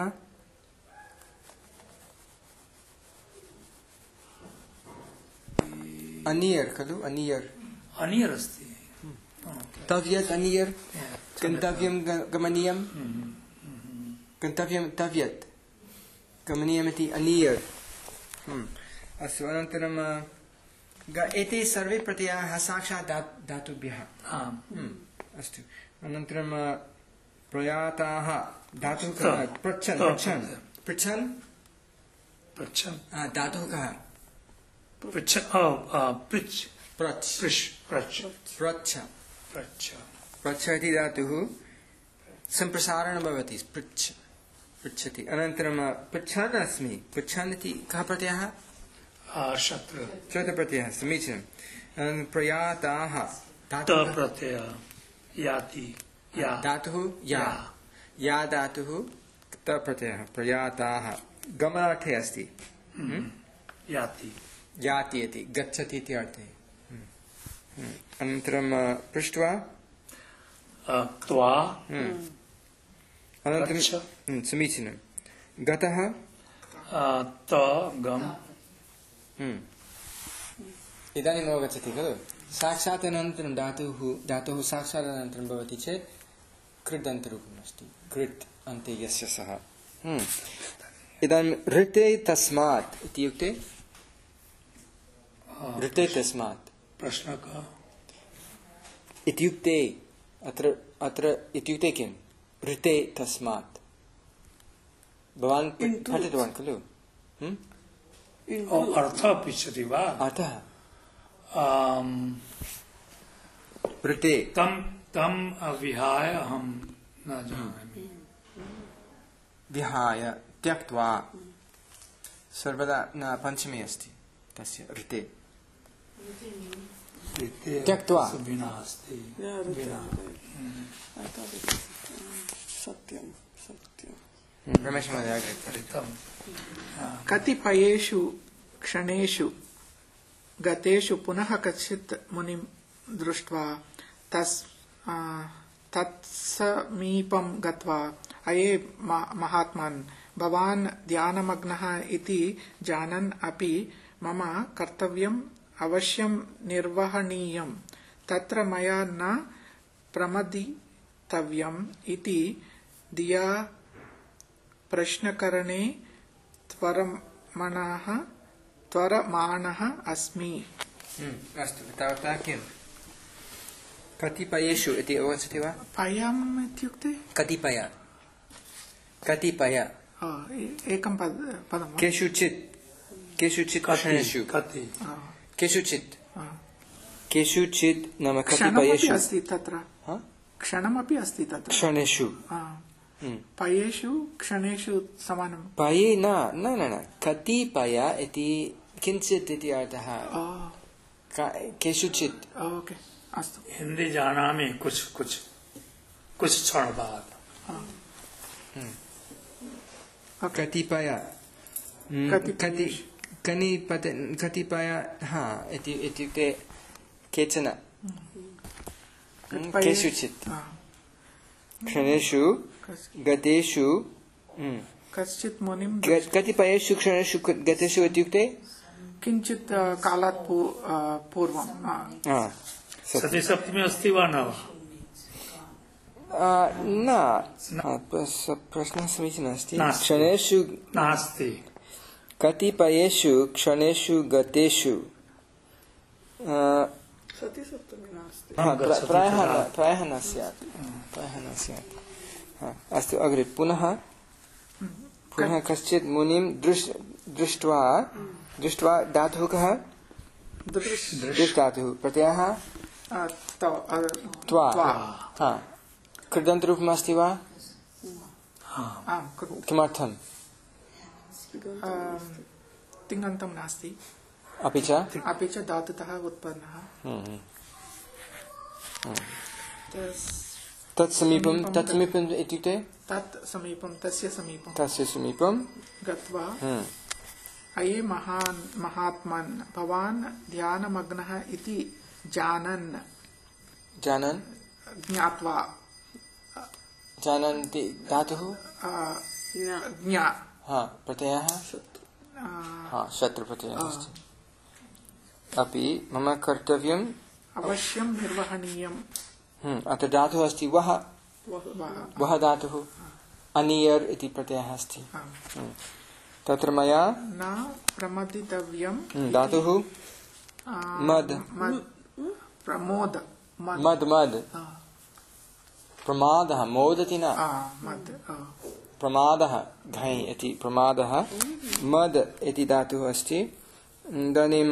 [SPEAKER 1] अनियर् खलु अनियर्
[SPEAKER 3] अनियर् अस्ति
[SPEAKER 1] तद् यत् अनियर् गन्तव्यं ग- गमनीयं गन्तव्यं तव्यत् गमनीयमिति अनीय अस्तु अनन्तरं ग- एते सर्वे प्रत्ययाः साक्षात् धा धातुभ्यः
[SPEAKER 3] आम्
[SPEAKER 1] अस्तु अनन्तरं प्रयाताः धातुः कः पृच्छन् पृच्छन् पृच्छन्
[SPEAKER 3] पृच्छन्
[SPEAKER 1] आ, धातुः कः
[SPEAKER 3] पृच्छ ओ, आ, पृच्छ
[SPEAKER 1] प्रच्छ
[SPEAKER 3] पृच्छ पृच्छ
[SPEAKER 1] प्रच्छ
[SPEAKER 3] पृच्छ
[SPEAKER 1] प्रच्छ इति धातुः सम्प्रसारणं भवति पृच्छ पृच्छति अनन्तरं पृच्छन् अस्मि पृच्छन् इति कः प्रत्ययः
[SPEAKER 3] आ, शत्रु
[SPEAKER 1] चतुप्रत्ययः समीचीनम् अनन्तरं प्रयाताः
[SPEAKER 3] त
[SPEAKER 1] धातुः
[SPEAKER 3] प्रत्यय याति या
[SPEAKER 1] धातुः या या धातुः त प्रत्ययः प्रयाताः गमनार्थे अस्ति
[SPEAKER 3] याति
[SPEAKER 1] याति इति गच्छति इति अर्थे अनन्तरं पृष्ट्वा
[SPEAKER 3] आ, त्वा
[SPEAKER 1] अनन्तरं
[SPEAKER 3] गच्छ।
[SPEAKER 1] हम्म, समीचीनं गतः
[SPEAKER 3] आ, त गम
[SPEAKER 1] हम्म। इदानीम् अवगच्छति खलु साक्षात् अनन्तरं धातुः धातुः साक्षात् अनन्तरं भवति चेत् कृत् अन्तरूपम् अस्ति कृत् अन्ते यस्य सः हम्म। इदानीं ऋते तस्मात् इत्युक्ते ऋते तस्मात्
[SPEAKER 3] प्रश्न का
[SPEAKER 1] इत्युक्ते अत्र अत्र इत्युक्ते किं ऋते तस्मात् भवान् पठितवान् खलु हम्म?
[SPEAKER 3] ओ, अर्थ पृच्छति वा
[SPEAKER 1] अतः
[SPEAKER 3] आम्,
[SPEAKER 1] ऋते
[SPEAKER 3] तं तं विहाय अहं न जानामि
[SPEAKER 1] विहाय त्यक्त्वा सर्वदा न पञ्चमी अस्ति तस्य ऋते त्यक्त्वा
[SPEAKER 3] विना अस्ति
[SPEAKER 5] Yeah, Rita.
[SPEAKER 3] विना
[SPEAKER 5] I thought it was uh, Satyam. Satyam.
[SPEAKER 1] रमेशमहोदय अग्रे
[SPEAKER 3] ऋतं
[SPEAKER 2] कतिपयेषु क्षणेषु गतेषु पुनः कश्चित् मुनिं दृष्ट्वा तस् आ, तत्समीपं गत्वा अये म- महात्मन् भवान् ध्यानमग्नः इति जानन् अपि मम कर्तव्यम् अवश्यं निर्वहणीयं तत्र मया न प्रमदितव्यम् इति धिया प्रश्नकरणे त्वरमणः त्वरमाणः अस्मि
[SPEAKER 1] हम्म, अस्तु तावता किं कतिपयेषु इति अवगच्छति वा
[SPEAKER 2] पयम् इत्युक्ते
[SPEAKER 1] कतिपय कतिपय
[SPEAKER 2] आ, ए- एकं पद पदं वा?
[SPEAKER 1] केषुचित् केषुचित् क्षणेषु
[SPEAKER 3] कति
[SPEAKER 2] आ,
[SPEAKER 1] केषुचित्
[SPEAKER 2] आ।
[SPEAKER 1] केषुचित् नाम
[SPEAKER 2] क्षणमपि
[SPEAKER 1] कतिपयेषु
[SPEAKER 2] अस्ति तत्र
[SPEAKER 1] हा?
[SPEAKER 2] क्षणमपि अस्ति तत्र
[SPEAKER 1] क्षणेषु
[SPEAKER 2] आ,
[SPEAKER 1] हम्म।
[SPEAKER 2] पयेषु क्षणेषु समानं
[SPEAKER 1] पये न न न न कतिपय इति किञ्चित् इति अर्थः
[SPEAKER 2] आ,
[SPEAKER 1] का- केषुचित्
[SPEAKER 2] ओके अस्तु
[SPEAKER 3] हिंदी जानामि कुछ कुछ कुछ क्षण बाद
[SPEAKER 1] कतिपय हम्म,
[SPEAKER 2] कतिपयेषु।
[SPEAKER 1] कति कनिपत कतिपय हा इति इत्युक्ते केचन हम्म, केषुचित्
[SPEAKER 2] आ,
[SPEAKER 1] क्षणेषु
[SPEAKER 2] कस्-
[SPEAKER 1] गतेषु हम्म,
[SPEAKER 2] कश्चित् मुनिं
[SPEAKER 1] ग- कतिपयेषु क्षणेषु क- गतेषु इत्युक्ते
[SPEAKER 2] किञ्चित् आ, कालात् पू- आ, पूर्वं आ,
[SPEAKER 1] हा, सत्यं।
[SPEAKER 3] सती सप्तमी अस्ति वा न वा
[SPEAKER 1] आ, न हा, प्रश्- प्रश्नः समीचीनः अस्ति
[SPEAKER 3] नास्ति।
[SPEAKER 1] क्षणेषु
[SPEAKER 3] नास्ति
[SPEAKER 1] कतिपयेषु क्षणेषु गतेषु आ,
[SPEAKER 5] Sati Saptami Nasti.
[SPEAKER 1] हा, प्र- प्रायः न- प्रायः न स्यात् प्रायः न स्यात् हा, अस्तु अग्रे पुनः पुनः कश्चित् मुनिं दृश् दृष्ट्वा दृष्ट्वा धातुः कः
[SPEAKER 2] दृश्
[SPEAKER 1] दृश् धातुः प्रत्ययः
[SPEAKER 2] आ, तव- आ,
[SPEAKER 1] त्वा
[SPEAKER 2] त्वा।
[SPEAKER 1] हा कृदन्तरूपमस्ति वा
[SPEAKER 2] आम्, कुरु।
[SPEAKER 1] किमर्थम्
[SPEAKER 2] आ, तिङन्तं नास्ति
[SPEAKER 1] अपि च
[SPEAKER 2] अपि च धातुतः उत्पन्नः
[SPEAKER 1] हम्म,
[SPEAKER 2] तस्-
[SPEAKER 1] तत्समीपं
[SPEAKER 2] समीपं
[SPEAKER 1] तत्समीपम् इत्युक्ते
[SPEAKER 2] तत् समीपं तस्य समीपं
[SPEAKER 1] तस्य समीपं
[SPEAKER 2] गत्वा
[SPEAKER 1] हम्म,
[SPEAKER 2] अये महान् महात्मन् भवान् ध्यानमग्नः इति जानन्
[SPEAKER 1] जानन्
[SPEAKER 2] ज्ञात्वा
[SPEAKER 1] जानन्ति धातुः
[SPEAKER 2] आ,
[SPEAKER 5] Yeah.
[SPEAKER 2] ज्ञा
[SPEAKER 1] हा प्रत्ययः
[SPEAKER 2] आ,
[SPEAKER 1] हा शत्रुप्रत्ययः अस्ति अपि मम कर्तव्यं
[SPEAKER 2] अवश्यं निर्वहणीयं
[SPEAKER 1] हम्म, अत्र धातुः अस्ति वः वः धातुः अनियर् इति प्रत्ययः अस्ति तत्र मया
[SPEAKER 2] न प्रमदितव्यं
[SPEAKER 1] धातुः मद्
[SPEAKER 2] प्रमोद
[SPEAKER 1] मद् मद् प्रमादः मोदति न
[SPEAKER 2] मद्
[SPEAKER 1] प्रमादः घञ् इति प्रमादः मद् इति धातुः अस्ति इदानीं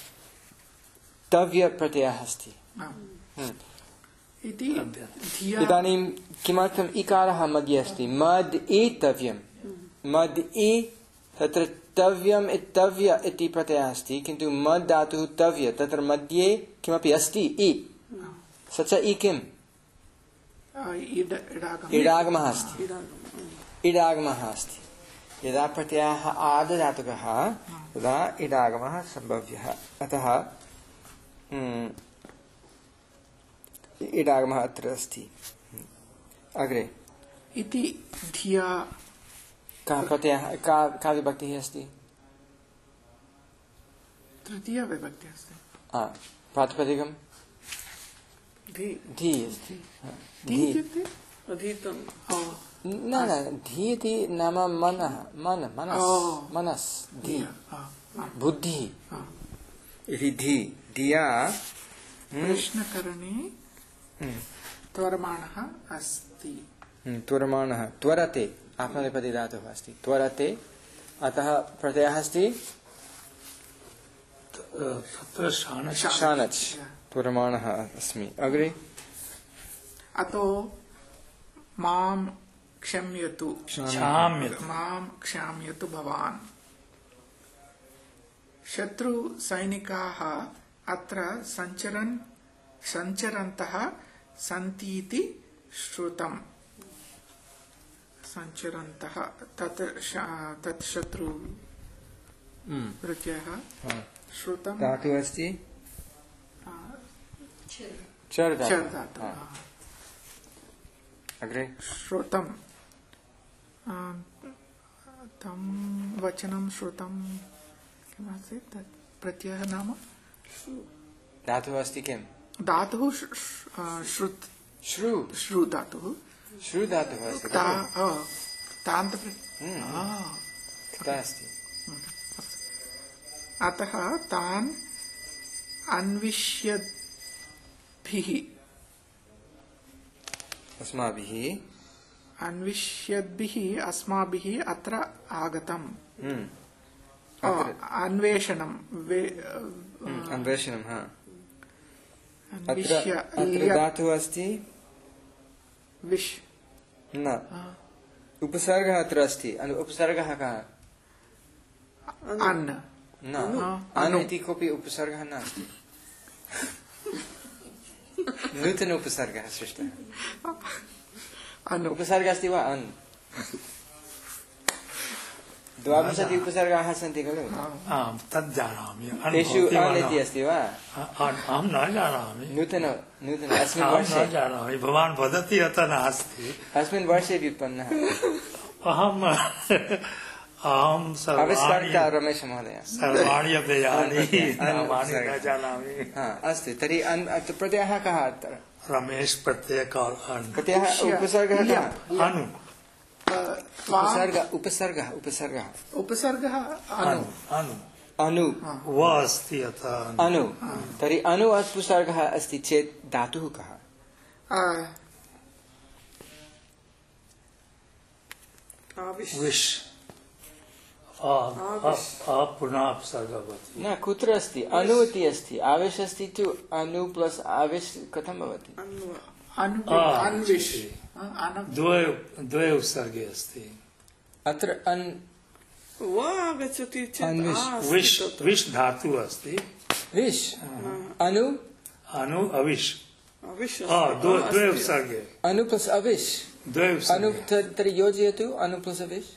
[SPEAKER 1] तव्य प्रत्ययः अस्ति
[SPEAKER 2] इति
[SPEAKER 1] इदानीं किमर्थम् इकारः मध्ये अस्ति मद् ए तव्यं मद् ए तत्र तव्यम् इत्यव्य इति प्रत्ययः अस्ति किन्तु मद् धातुः तव्य तत्र मध्ये किमपि अस्ति इ स च इ किम् इडागमः अस्ति इडागमः अस्ति यदा प्रत्ययः आर्धधातुकः तदा इडागमः सम्भव्यः अतः इडागमः अत्र अस्ति अग्रे
[SPEAKER 2] इति धिया
[SPEAKER 1] कः प्रत्ययः का का विभक्तिः अस्ति
[SPEAKER 2] तृतीया विभक्तिः अस्ति
[SPEAKER 1] प्रातिपदिकं
[SPEAKER 5] धी
[SPEAKER 1] धी अस्ति
[SPEAKER 2] धी इत्युक्ते
[SPEAKER 5] अधीतं
[SPEAKER 1] न न धी इति नाम मनः मन मनस् मनस् धी बुद्धिः इति धी धिया
[SPEAKER 2] प्रश्नकरणे त्वरमाणः अस्ति
[SPEAKER 1] त्वरमाणः त्वरते आत्मनेपदी धातुः अस्ति त्वरते अतः प्रत्ययः अस्ति
[SPEAKER 3] तत्र शानच्
[SPEAKER 1] शानच् त्वरमाणः अस्मि अग्रे
[SPEAKER 2] अतो मां क्षम्यतु
[SPEAKER 3] क्षाम्यतु
[SPEAKER 2] मां क्षाम्यतु भवान् शत्रुसैनिकाः अत्र सञ्चरन् सञ्चरन्तः सन्तीति श्रुतम् सञ्चरन्तः तत् तत् शत्रु प्रत्ययः श्रुतम्
[SPEAKER 1] धातुः अस्ति चर्
[SPEAKER 2] धातुः
[SPEAKER 1] अग्रे
[SPEAKER 2] श्रुतम् तं वचनं श्रुतं किमासीत् तत् प्रत्ययः नाम
[SPEAKER 1] धातुः अस्ति किम्
[SPEAKER 2] धातुः श्रुत्
[SPEAKER 1] श्रु
[SPEAKER 2] श्रु धातुः
[SPEAKER 1] श्रु धातुः अस्ति
[SPEAKER 2] तान्त
[SPEAKER 1] अस्ति
[SPEAKER 2] अतः तान् अन्विष्यद्भिः
[SPEAKER 1] अस्माभिः
[SPEAKER 2] अन्विष्यद्भिः अस्माभिः अत्र आगतम् अन्वेषणं
[SPEAKER 1] अन्वेषणं हा अत्र अत्र धातुः अस्ति
[SPEAKER 2] विश्
[SPEAKER 1] न उपसर्गः अत्र अस्ति उपसर्गः कः
[SPEAKER 2] अन्न
[SPEAKER 1] न अनु इति कोऽपि उपसर्गः नास्ति नूतन उपसर्गः सृष्टः उपसर्गः अस्ति वा अन् द्वाविंशति उपसर्गाः सन्ति खलु
[SPEAKER 3] आम् तद् जानामि
[SPEAKER 1] तेषु अन् इति अस्ति वा
[SPEAKER 3] अहं न जानामि
[SPEAKER 1] नूतन नूतन अस्मिन्
[SPEAKER 3] अहं
[SPEAKER 1] वर्षे
[SPEAKER 3] न जानामि भवान् वदति अतः नास्ति
[SPEAKER 1] अस्मिन् वर्षे व्युत्पन्नः
[SPEAKER 3] अहं अहं
[SPEAKER 1] आविष्कारकः रमेश महोदय
[SPEAKER 3] सर्वाणि अपि नामानि न जानामि
[SPEAKER 1] अस्तु तर्हि प्रत्ययः कः अत्र
[SPEAKER 3] रमेश प्रत्ययः
[SPEAKER 1] प्रत्ययः उपसर्गः कः
[SPEAKER 3] अनु
[SPEAKER 1] उपसर्ग उपसर्गः उपसर्गः
[SPEAKER 2] उपसर्गः अनु
[SPEAKER 3] अनु
[SPEAKER 1] अनु
[SPEAKER 3] व अस्ति अतः
[SPEAKER 1] अनु तर्हि अनु उपसर्गः अस्ति चेत् धातुः कः
[SPEAKER 3] विश् पुनः उपसर्गः भवति
[SPEAKER 1] न कुत्र अस्ति अनु इति अस्ति आवेश अस्ति तु अनु प्लस् आवेश कथं भवति
[SPEAKER 2] अन्विष्
[SPEAKER 3] द्वे द्वे उपसर्गे अस्ति
[SPEAKER 1] अत्र अन्
[SPEAKER 5] वा आगच्छति चेत्
[SPEAKER 3] विश् विश् धातुः अस्ति
[SPEAKER 1] विश् अनु
[SPEAKER 3] अनु अविश्
[SPEAKER 5] अविश्
[SPEAKER 3] द्वे उपसर्गे
[SPEAKER 1] अनु प्लस् अविश्
[SPEAKER 3] द्वे
[SPEAKER 1] अनु
[SPEAKER 3] उपसर्गे
[SPEAKER 1] तर्हि योजयतु अनु प्लस् अविश्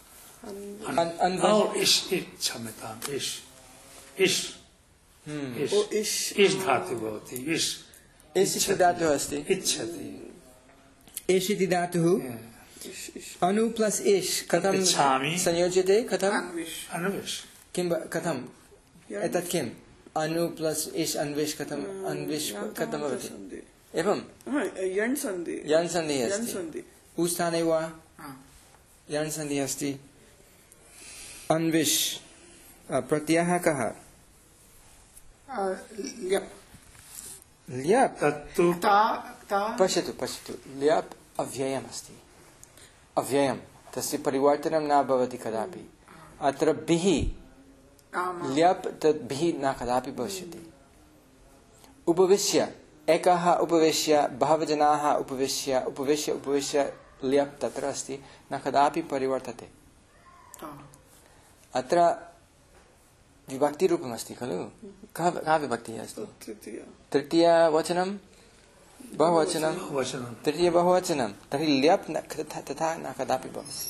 [SPEAKER 3] इश् क्षम्यताम् इश् इश् इश् इश् धातुः भवति इश्
[SPEAKER 1] इस् इति धातुः अस्ति
[SPEAKER 3] इच्छति
[SPEAKER 1] इष् इति धातुः अनु प्लस् इष् कथं
[SPEAKER 3] इच्छामि
[SPEAKER 1] संयोज्यते कथम्
[SPEAKER 3] अन्विष्
[SPEAKER 1] किं कथम् एतत् किम् अनु प्लस् इष् अन्विष् कथम् अन्विष् कथं भवति एवं
[SPEAKER 5] हाँ, यण् सन्धि
[SPEAKER 1] यण् सन्धिः
[SPEAKER 5] यण्
[SPEAKER 1] अस्ति
[SPEAKER 5] सन्धि
[SPEAKER 1] ऊस्थाने वा
[SPEAKER 2] हाँ।
[SPEAKER 1] यण् सन्धिः अस्ति अन्विष् प्रत्ययः कः
[SPEAKER 2] आ, ल्यप्
[SPEAKER 1] ल्यप्
[SPEAKER 3] तत्तु
[SPEAKER 2] ता ता
[SPEAKER 1] पश्यतु पश्यतु ल्यप् अव्ययमस्ति अव्ययं तस्य परिवर्तनं न भवति कदापि अत्र बिः
[SPEAKER 2] आम्,
[SPEAKER 1] ल्यप् तद् बिः न कदापि भविष्यति उपविश्य एकः उपविश्य बहवः जनाः उपविश्य उपविश्य उपविश्य ल्यप् तत्र अस्ति न कदापि परिवर्तते
[SPEAKER 2] ता।
[SPEAKER 1] अत्र विभक्तिरूपमस्ति खलु कः का विभक्तिः अस्ति
[SPEAKER 5] तृतीया
[SPEAKER 1] तृतीयवचनं बहुवचनं
[SPEAKER 3] वचनं
[SPEAKER 1] तृतीय बहुवचनं तर्हि ल्यप् न तथा तथा न कदापि भवति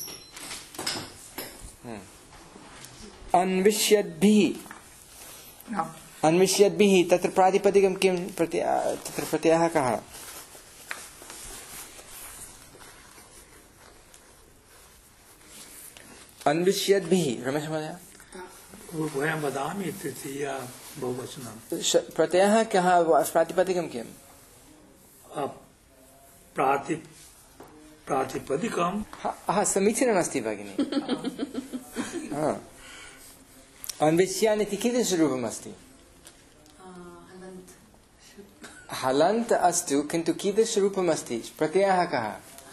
[SPEAKER 1] अन्विष्यद्भिः
[SPEAKER 2] आम्,
[SPEAKER 1] अन्विष्यद्भिः तत्र प्रातिपदिकं किं प्रत्यय तत्र प्रत्ययः कः अन्विष्यद्भिः रमेश महोदय
[SPEAKER 3] वयं वदामि तृतीय बहुवचनं
[SPEAKER 1] श- प्रत्ययः कः प्रातिपदिकं किम्
[SPEAKER 3] प्राति प्रातिपदिकं
[SPEAKER 1] हा हा, समीचीनमस्ति भगिनि हा। अन्विष्यान् इति कीदृशरूपमस्ति हलन्त अस्तु किन्तु कीदृशरूपमस्ति प्रत्ययः कः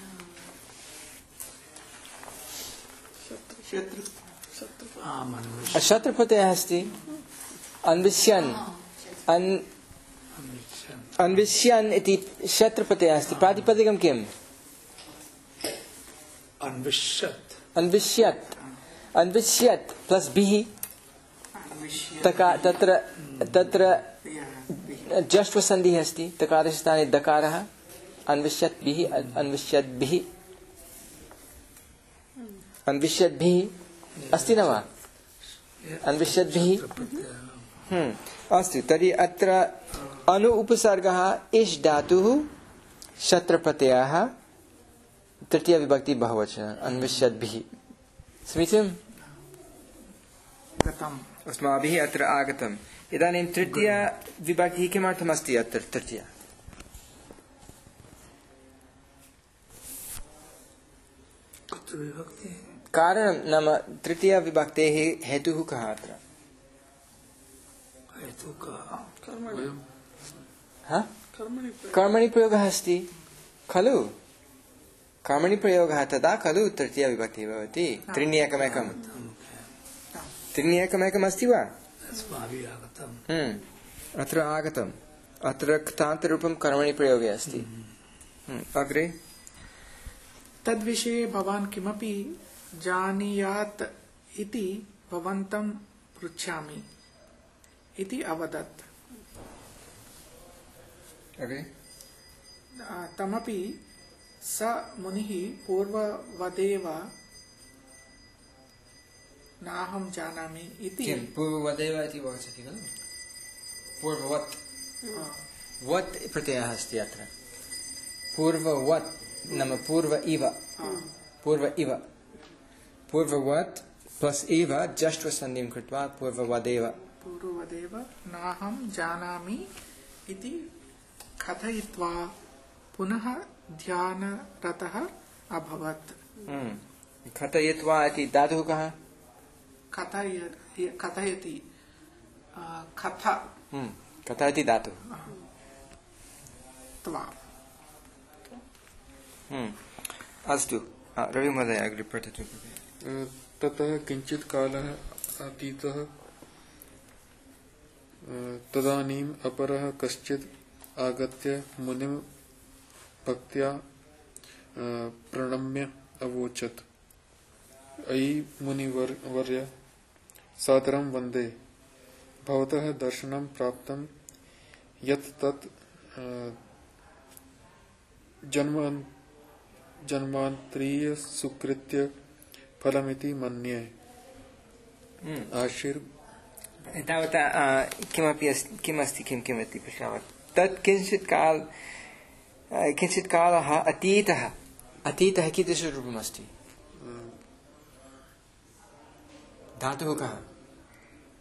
[SPEAKER 2] शत्रु
[SPEAKER 3] आम् अन्विष्य
[SPEAKER 1] शत्रुप्रत्ययः अस्ति अन्विष्यन् अन् अन्विष्यन् इति शत्रुप्रत्ययः अस्ति प्रातिपदिकं किम्
[SPEAKER 3] अन्विष्यत्
[SPEAKER 1] अन्विष्यत् अन्विष्यत् प्लस् बिः तका तत्र तत्र जष्ट्वसन्धिः अस्ति तकारस्य स्थाने दकारः अन्विष्यत् बिः अन्विष्यद्भिः अन्विष्यद्भिः अस्ति न वा अन्विष्यद्भिः हम्म अस्तु तर्हि अत्र अनु उपसर्गः इष् धातुः शत्रप्रत्ययः तृतीयविभक्ति बहुवचनं अन्विष्यद्भिः समीचीनम्
[SPEAKER 2] गतम्
[SPEAKER 1] अस्माभिः अत्र आगतम् इदानीं तृतीयविभक्तिः किमर्थमस्ति अत्र तृतीया
[SPEAKER 3] कुत्र विभक्ति
[SPEAKER 1] कारणं नाम तृतीयविभक्तेः हेतुः कः अत्र
[SPEAKER 3] हेतुकः
[SPEAKER 5] कर्मणि
[SPEAKER 1] हा
[SPEAKER 5] कर्मणि
[SPEAKER 1] कर्मणि प्रयोगः अस्ति खलु कर्मणि प्रयोगः तदा खलु तृतीयविभक्तिः भवति त्रीणि एकमेकं त्रीणि एकमेकम् अस्ति वा
[SPEAKER 3] अस्माभिः आगतम्
[SPEAKER 1] हम्म अत्र आगतम् अत्र क्तान्तरूपं कर्मणि प्रयोगे अस्ति हम्म, अग्रे
[SPEAKER 2] तद्विषये भवान् किमपि जानीयात् इति भवन्तं पृच्छामि इति अवदत्
[SPEAKER 1] अग्रे
[SPEAKER 2] आ, तमपि स मुनिः पूर्ववदेव नाहं जानामि इति
[SPEAKER 1] किं पूर्ववदेव इति भवति खलु पूर्ववत् वत् प्रत्ययः अस्ति अत्र पूर्ववत् नाम पूर्व इव पूर्व इव पूर्ववत् प्लस इव जष्ट्वसन्धिं कृत्वा पूर्ववदेव
[SPEAKER 2] पूर्ववदेव नाहं जानामि इति कथयित्वा पुनः ध्यानरतः अभवत्
[SPEAKER 1] हम्म कथयित्वा इति धातुः कः
[SPEAKER 2] कथय कथयति आ, कथ
[SPEAKER 1] हम्म कथयति धातुः
[SPEAKER 2] त्वा
[SPEAKER 1] हम्म अस्तु रवि महोदय अग्रे पठतु
[SPEAKER 6] ततः किञ्चित् कालः अतीतः तदानीम् अपरः कश्चित् आगत्य मुनिं भक्त्या प्रणम्य अवोचत् अयि मुनिवर्य सादरं वन्दे भवतः दर्शनं प्राप्तं यत् तत् जन्म जन्मान्तरीय सुकृत्य फलमिति मन्ये आशीर्
[SPEAKER 1] एतावता किमपि किमस्ति किं किम् इति पश्यामः तत् किञ्चित् काल किञ्चित् कालः अतीतः अतीतः कीदृशरूपमस्ति धातुः कः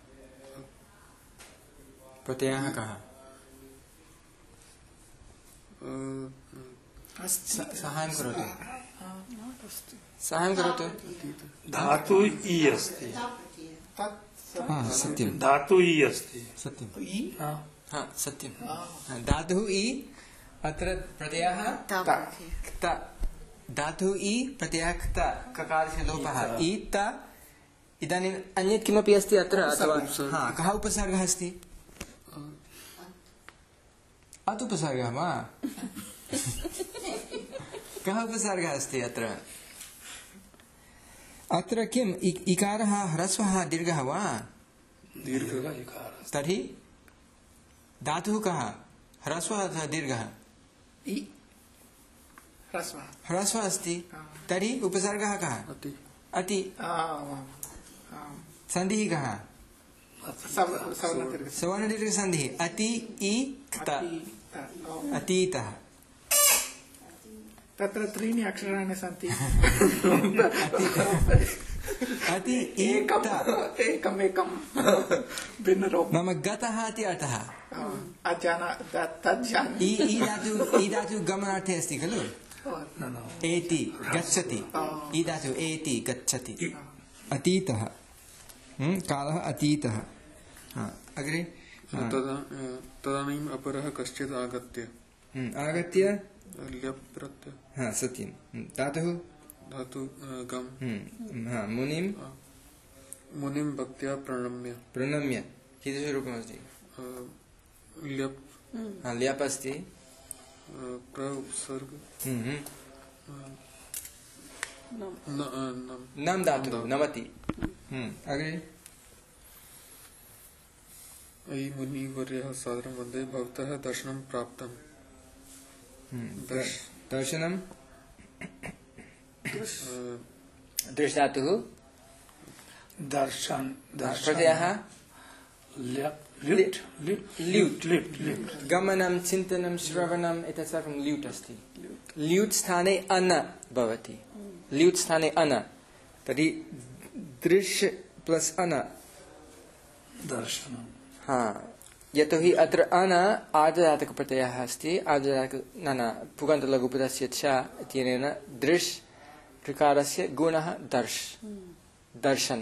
[SPEAKER 1] प्रत्ययः कः
[SPEAKER 2] अस्ति
[SPEAKER 1] स- सहायं करोतु सहायं करोतु
[SPEAKER 3] धातु इ अस्ति
[SPEAKER 2] तत्
[SPEAKER 1] हा सत्यं
[SPEAKER 3] धातु इ अस्ति
[SPEAKER 1] सत्यं
[SPEAKER 2] इ
[SPEAKER 3] हा।
[SPEAKER 1] हा सत्यं हा, धातुः इ अत्र प्रत्ययः क्त धातुः इ प्रत्ययः क्त ककारस्य लोपः इ त इदानीम् अन्यत् किमपि अस्ति अत्र अथवा हा कः उपसर्गः अस्ति अत् उपसर्गः वा कः उपसर्गः अस्ति अत्र अत्र किम् इ- इकारः ह्रस्वः दीर्घः वा
[SPEAKER 3] दीर्घः इकारः
[SPEAKER 1] तर्हि धातुः कः ह्रस्वः अथवा दीर्घः
[SPEAKER 2] इ ह्रस्वः
[SPEAKER 1] ह्रस्वः अस्ति तर्हि उपसर्गः कः
[SPEAKER 6] अति
[SPEAKER 1] अति
[SPEAKER 2] आम्, आम्।
[SPEAKER 1] सन्धिः कः
[SPEAKER 2] सव- सवर्णदीर्घ
[SPEAKER 1] सवर्णदीर्घसन्धिः अति इ क्त
[SPEAKER 2] अति, त, ओ।
[SPEAKER 1] अतीतः
[SPEAKER 2] तत्र त्रीणि अक्षराणि सन्ति
[SPEAKER 1] अति इ
[SPEAKER 2] एकम्
[SPEAKER 1] क्त
[SPEAKER 2] एकम् एकं भिन्नरूपम्
[SPEAKER 1] मम गतः इति अर्थः
[SPEAKER 2] अजाना तज्जान
[SPEAKER 1] इ इ धातु इ धातु गमनार्थे अस्ति खलु
[SPEAKER 3] न न
[SPEAKER 1] एति गच्छति इ धातु एति गच्छति अतीतः हम्म, कालः अतीतः हा, अग्रे हा,
[SPEAKER 6] तदा तदानीम् अपरः कश्चित् आगत्य
[SPEAKER 1] हम्म, आगत्य
[SPEAKER 6] ल्यप् प्रत्यय
[SPEAKER 1] हा सत्यं हम्म, धातुः
[SPEAKER 6] धातु गम
[SPEAKER 1] हम्म, हा मुनिं
[SPEAKER 6] मुनिं भक्त्या प्रणम्य
[SPEAKER 1] प्रणम्य कीदृशरूपमस्ति
[SPEAKER 6] ल्यप्
[SPEAKER 1] हा ल्याप् अस्ति
[SPEAKER 6] प्रसर्ग
[SPEAKER 1] हम्म,
[SPEAKER 6] न नम
[SPEAKER 1] नम धातुः नमति हम्म, अग्रे
[SPEAKER 6] अयि मुनिवर्यः सादरं वन्दे भवतः दर्शनं प्राप्तम्
[SPEAKER 1] हम्म,
[SPEAKER 6] दर्श
[SPEAKER 1] दर्शनं
[SPEAKER 6] अ,
[SPEAKER 1] दृश् धातुः
[SPEAKER 3] दर्शन दर्शन
[SPEAKER 1] प्रत्ययः
[SPEAKER 3] ल्यप् लिट् लिट् लिट् लिट् लिट्
[SPEAKER 1] गमनं चिन्तनं श्रवणम् एतत् सर्वं ल्यूट् अस्ति ल्यूट् स्थाने अन भवति ल्यूट् स्थाने अन तर्हि दृश् प्लस् अन
[SPEAKER 3] दर्शनम्
[SPEAKER 1] हा यतोहि अत्र अन आर्धधातुकप्रत्ययः अस्ति आर्धधातुक न न पुगन्तलघुपदस्य च इत्यनेन दृश् ऋकारस्य गुणः दर्श दर्शन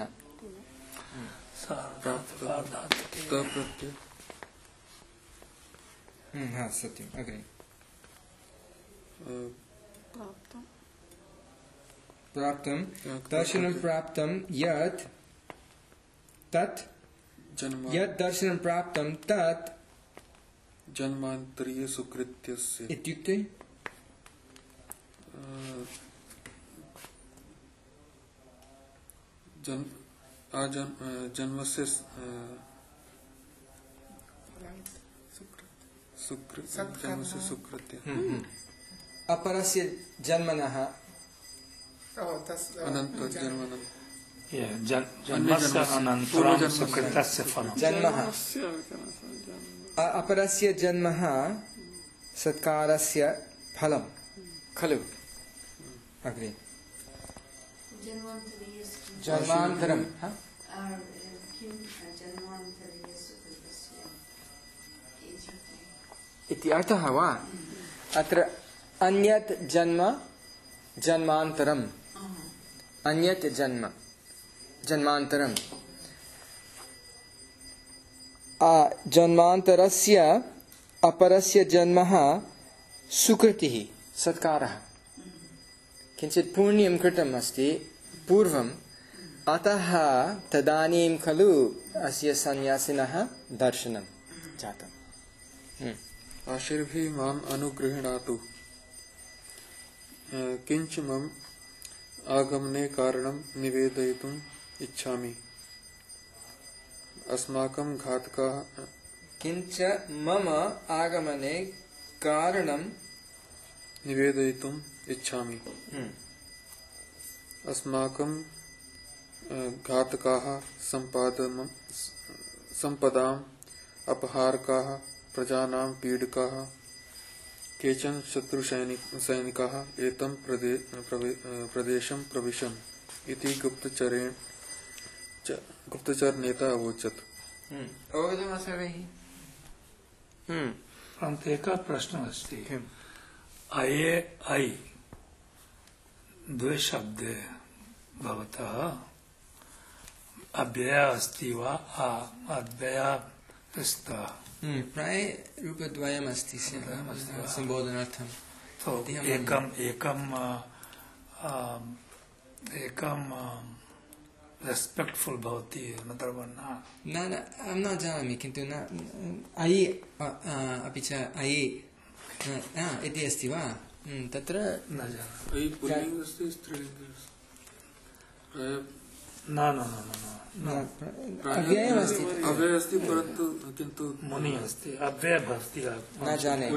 [SPEAKER 6] तप्रत्यय
[SPEAKER 1] हम्म, हा सत्यम् अग्रे
[SPEAKER 6] अ,
[SPEAKER 1] प्राप्तं दर्शनं प्राप्तं यत् तत्
[SPEAKER 6] जन्म
[SPEAKER 1] यत् दर्शनं प्राप्तं तत्
[SPEAKER 6] जन्मान्तरीय सुकृत्यस्य
[SPEAKER 1] इत्युक्ते
[SPEAKER 6] अ, जन्म आजन अ, जन्मस्य अ, सुकृ जन्मस्य सुकृत्य
[SPEAKER 1] अपरस्य जन्मनः
[SPEAKER 6] अनंत जन्मनं
[SPEAKER 3] ये जन्- जन्मस्य अनन्तरं सुकृतस्य फलम्
[SPEAKER 1] जन्मः अ- अपरस्य जन्मः सत्कारस्य फलं खलु अग्रे जन्मान्तरं हा? इति अर्थः वा अत्र अन्यत् जन्म जन्मान्तरम् अन्यत् जन्म जन्मान्तरम् आ जन्मान्तरस्य अपरस्य जन्मः सुकृतिः सत्कारः किञ्चित् पुण्यं कृतम् अस्ति पूर्वम् अतः तदानीं खलु अस्य सन्यासिनः दर्शनं जातम् हम्म।
[SPEAKER 6] आशीर्भिः माम् अनुगृह्णातु अ, किञ्च मम आगमने कारणं निवेदयितुम् इच्छामि अस्माकं घातकाः
[SPEAKER 1] किञ्च मम आगमने कारणं
[SPEAKER 6] निवेदयितुम् इच्छामि
[SPEAKER 1] हम्म,
[SPEAKER 6] अस्माकं अ, घातकाः सम्पादनं सम्पदाम् अपहारकाः प्रजानां पीडकाः केचन शत्रुसैनिक सैनिकाः एतं प्रदे, प्रवे, प्रदेशं प्रविशन् इति गुप्तचरेण च गुप्तचर नेता अवोचत्
[SPEAKER 1] हम्म। अवगतं वा सर्वैः हम्म,
[SPEAKER 3] परन्तु एकः प्रश्नः अस्ति
[SPEAKER 1] किम्?
[SPEAKER 3] अये ऐ द्वे शब्दे भवतः अव्यय अस्ति वा अव्यय स्तः
[SPEAKER 1] प्राय रूपद्वयम् अस्ति संबोधनार्थं
[SPEAKER 3] तो एकम एकम एकम रेस्पेक्टफुल भवति अनदर वन
[SPEAKER 1] न न अहं न जानामि किन्तु न अयि अपि च अयि इति अस्ति वा तत्र
[SPEAKER 3] न जानामि
[SPEAKER 6] अयि पुल्लिङ्गः अस्ति स्त्रीलिङ्गः
[SPEAKER 3] न न न न
[SPEAKER 1] अव्ययमस्ति
[SPEAKER 6] अव्ययः अस्ति परन्तु किन्तु
[SPEAKER 3] मुनिः अस्ति अव्ययः भवति
[SPEAKER 1] न जाने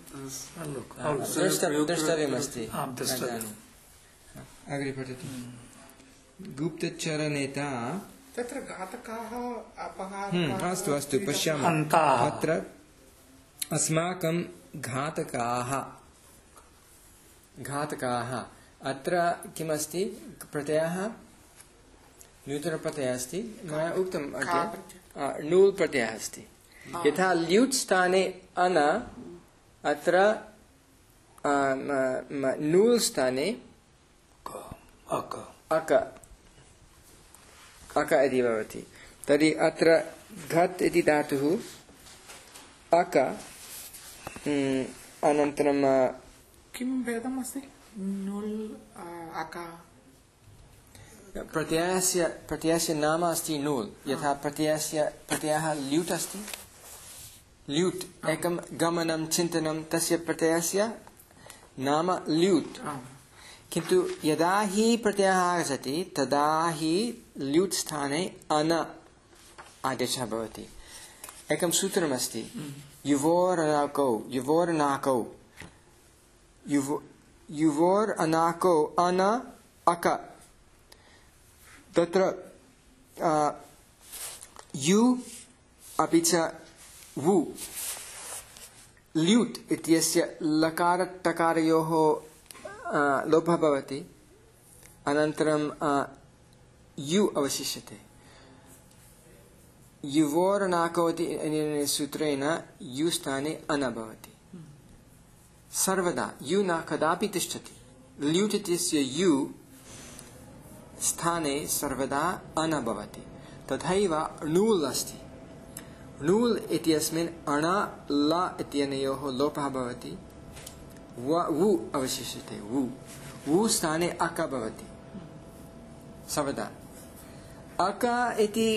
[SPEAKER 1] द्रष्टव्यमस्ति
[SPEAKER 3] आम् द्रष्टव्यम्
[SPEAKER 1] अग्रे पठतु गुप्तचरनेता
[SPEAKER 2] तत्र घातकाः अपहारकाः
[SPEAKER 1] अस्तु अस्तु पश्यामः अत्र अस्माकं घातकाः घातकाः अत्र किमस्ति प्रत्ययः नूतनप्रत्ययः अस्ति मया उक्तम् अद्य नूल् प्रत्ययः अस्ति यथा ल्यूट् स्थाने अन अत्र नूल् स्थाने
[SPEAKER 3] अक
[SPEAKER 1] अक अक इति भवति तर्हि अत्र घत् इति धातुः अक अनन्तरं
[SPEAKER 2] किं भेदमस्ति नुल् अका
[SPEAKER 1] प्रत्ययस्य प्रत्ययस्य नाम अस्ति नूल् यथा प्रत्ययस्य प्रत्ययः ल्यूट् अस्ति ल्यूट् एकं गमनं चिन्तनं तस्य प्रत्ययस्य नाम ल्यूट् किन्तु यदा हि प्रत्ययः आगच्छति तदा हि ल्यूट् स्थाने अन आदेशः भवति एकं सूत्रमस्ति युवोरनाकौ युवोरनाकौ युवोर् अनाकौ अन अक तत्र यु अपि च वु ल्यूट् इत्यस्य लकार टकारयोः लोपः भवति अनन्तरं यु अवशिष्यते युवोरनाको इति सूत्रेण यु स्थाने अन भवति सर्वदा यु न कदापि तिष्ठति ल्यूट् इत्यस्य यु स्थाने सर्वदा अन भवति तथैव णूल् अस्ति णूल् इत्यस्मिन् अण ल इत्यनयोः लोपः भवति वु अवशिष्यते वु वु स्थाने अक भवति सर्वदा अक इति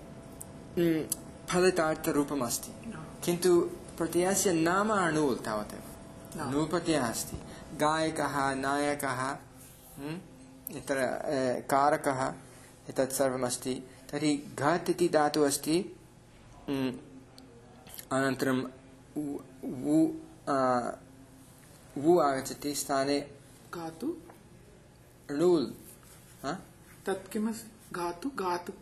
[SPEAKER 1] फलितार्थरूपम् अस्ति किन्तु प्रत्ययस्य नाम णूल् तावदेव णूल् प्रत्ययः अस्ति गायकः नायकः इतर कारकः एतत् सर्वमस्ति तर्हि घत् इति धातुः अस्ति अनन्तरं वु वु आगच्छति स्थाने
[SPEAKER 2] गातु
[SPEAKER 1] णूल्
[SPEAKER 2] तत् किमस्ति गातु गातु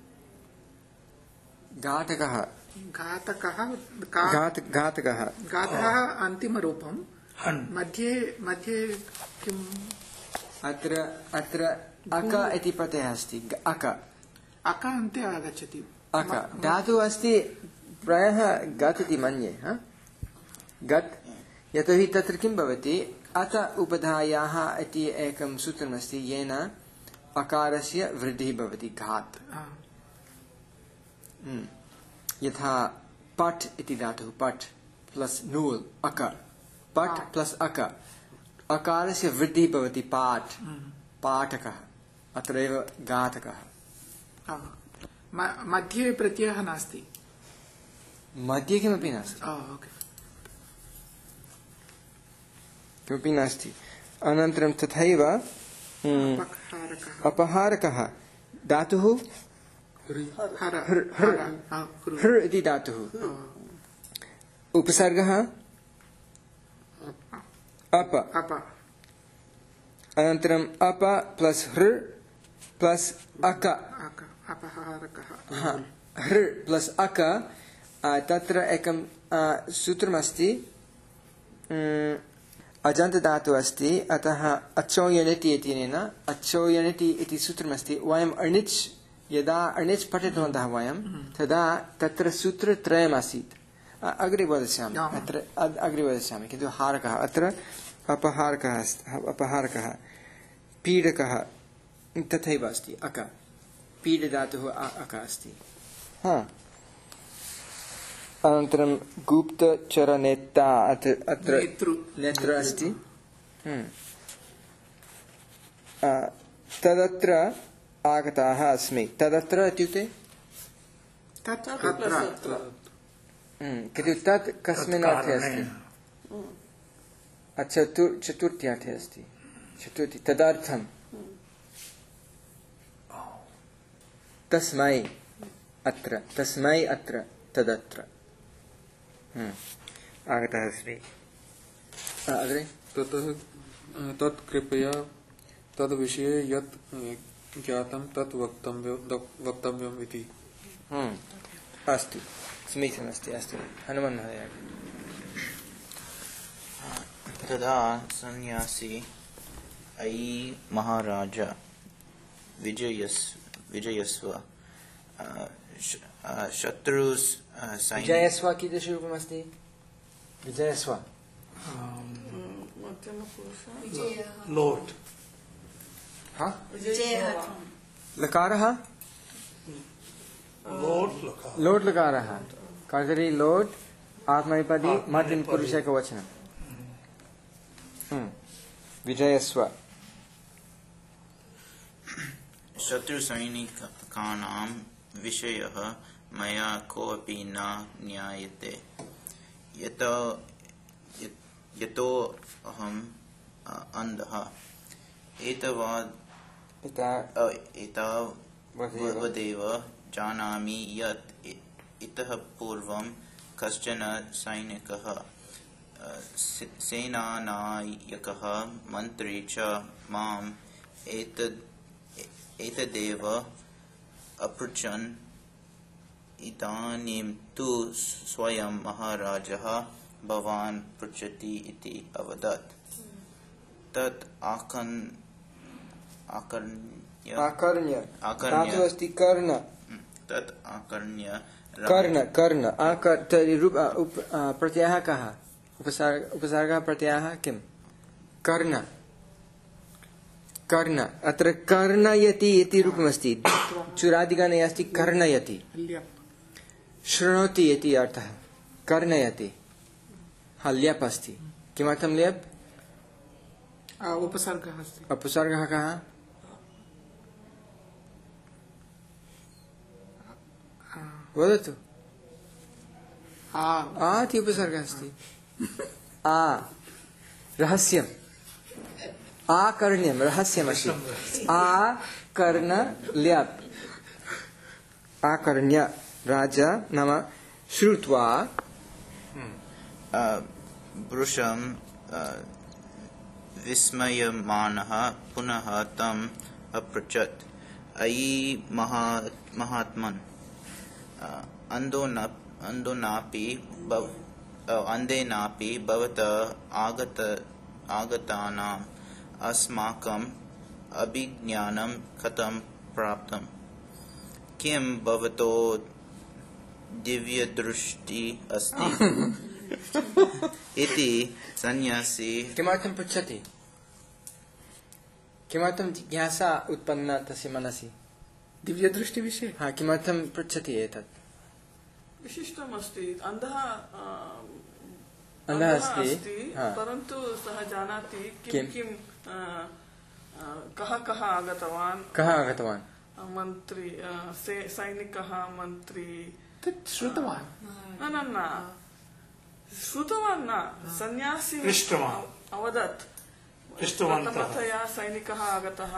[SPEAKER 1] घातकः
[SPEAKER 2] घातकः
[SPEAKER 1] घात घातकः
[SPEAKER 2] घातकः अन्तिमरूपं मध्ये मध्ये किम्
[SPEAKER 1] अत्र अत्र अक इति प्रत्ययः अस्ति अक
[SPEAKER 2] अक अन्ते आगच्छति
[SPEAKER 1] अक धातुः अस्ति प्रायः गत् इति मन्ये गत् यतोहि तत्र किं भवति अत उपधायाः इति एकं सूत्रमस्ति येन अकारस्य वृद्धिः भवति घात् यथा पठ् इति धातुः पठ् प्लस् नूल् अक पठ् प्लस् अक अकारस्य वृद्धिः भवति पाठ पाठकः अत्रैव घातकः
[SPEAKER 2] मध्ये प्रत्ययः नास्ति
[SPEAKER 1] मध्ये किमपि नास्ति किमपि नास्ति अनन्तरं तथैव अपहारकः धातुः हृ इति धातुः उपसर्गः अप अनन्तरम् अप प्लस् हृ प्लस् अक हृ प्लस् अक तत्र एकं सूत्रमस्ति अजन्तधातुः अस्ति अतः अचोयणति इत्यनेन अचोयणति इति सूत्रमस्ति वयम् अणिच् यदा अणिच् पठितवन्तः वयं तदा तत्र सूत्रत्रयम् आसीत् अग्रे वदिष्यामि अत्र अग्रे वदिष्यामि किन्तु हारकः अत्र अपहारकः अपहारकः पीडकः तथैव अस्ति अक पीडधातुः अक अस्ति हा अनन्तरं गुप्तचरनेता अत्र नेत्र अस्ति तदत्र आगताः अस्मि तदत्र इत्युक्ते किन्तु तत् कस्मिन् अर्थे अस्ति चतुर् चतुर्थ्यर्थे अस्ति चतुर्थी तदर्थं तस्मै अत्र तस्मै अत्र तदत्र आगतः अस्मि अग्रे
[SPEAKER 6] ततः तत् कृपया तद्विषये यत् ज्ञातं तत् वक्तव्यम् इति
[SPEAKER 1] अस्तु समीचीनमस्ति अस्तु हनुमान् महोदय
[SPEAKER 7] तदा सन्यासी अयि महाराज विजयस् विजयस्व शत्रु
[SPEAKER 1] विजयस्व कीदृशरूपमस्ति विजयस्व
[SPEAKER 3] लोट
[SPEAKER 1] हाँ लकारः लोट लकारः कर्तरि लोट आत्मनेपदी मध्यमपुरुषैकवचनं विजयस्व
[SPEAKER 7] शत्रुसैनिकानां विषयः मया कोऽपि न ज्ञायते यतो यतो अहम् अन्धः एतावद् एतावदेव जानामि यत् इतः पूर्वं कश्चन सैनिकः सेनानायकः मन्त्री च माम् एतद् एतदेव अपृच्छन् इदानीं तु स्वयं महाराजः भवान् पृच्छति इति अवदत् तत् आकन् आकर्ण्य
[SPEAKER 1] आकर्ण्य
[SPEAKER 7] आकर्ण्य
[SPEAKER 1] अस्ति कर्ण
[SPEAKER 7] तत् आकर्ण्य
[SPEAKER 1] कर्ण कर्ण आकर तर्हि रूप प्रत्ययः कः उपसर्ग उपसर्गः प्रत्ययः किं कर्ण कर्ण अत्र कर्णयति इति रूपमस्ति चुरादिगणे अस्ति कर्णयति शृणोति इति अर्थः कर्णयति हा ल्यप् अस्ति किमर्थं ल्यप्
[SPEAKER 2] उपसर्गः अस्ति
[SPEAKER 1] उपसर्गः कः वदतु आ इति उपसर्गः अस्ति आ रहस्यम् आकर्ण्यं रहस्यमस्ति आकर्ण ल्यप् आकर्ण्य राजा नाम श्रुत्वा
[SPEAKER 7] वृषं विस्मयमानः पुनः तम् अपृच्छत् अयि महात्मन् अन्धोनापि अन्धेनापि भवतः आगत आगतानाम् अस्माकम् अभिज्ञानं कथं प्राप्तम् किं भवतो दिव्यदृष्टि अस्ति इति सन्यासी
[SPEAKER 1] किमर्थं पृच्छति किमर्थं जिज्ञासा उत्पन्ना तस्य मनसि
[SPEAKER 2] दिव्यदृष्टिविषये
[SPEAKER 1] हा किमर्थं पृच्छति एतत्
[SPEAKER 5] विशिष्टम् अस्ति अन्धः
[SPEAKER 1] अन्धः अस्ति
[SPEAKER 5] परन्तु सः जानाति किं किं कः कः आगतवान्
[SPEAKER 1] कः आगतवान्
[SPEAKER 5] मन्त्री सैनिकः मन्त्री
[SPEAKER 2] तत् श्रुतवान्
[SPEAKER 5] न न न श्रुतवान् न सन्यासी अवदत् प्रथमतया सैनिकः आगतः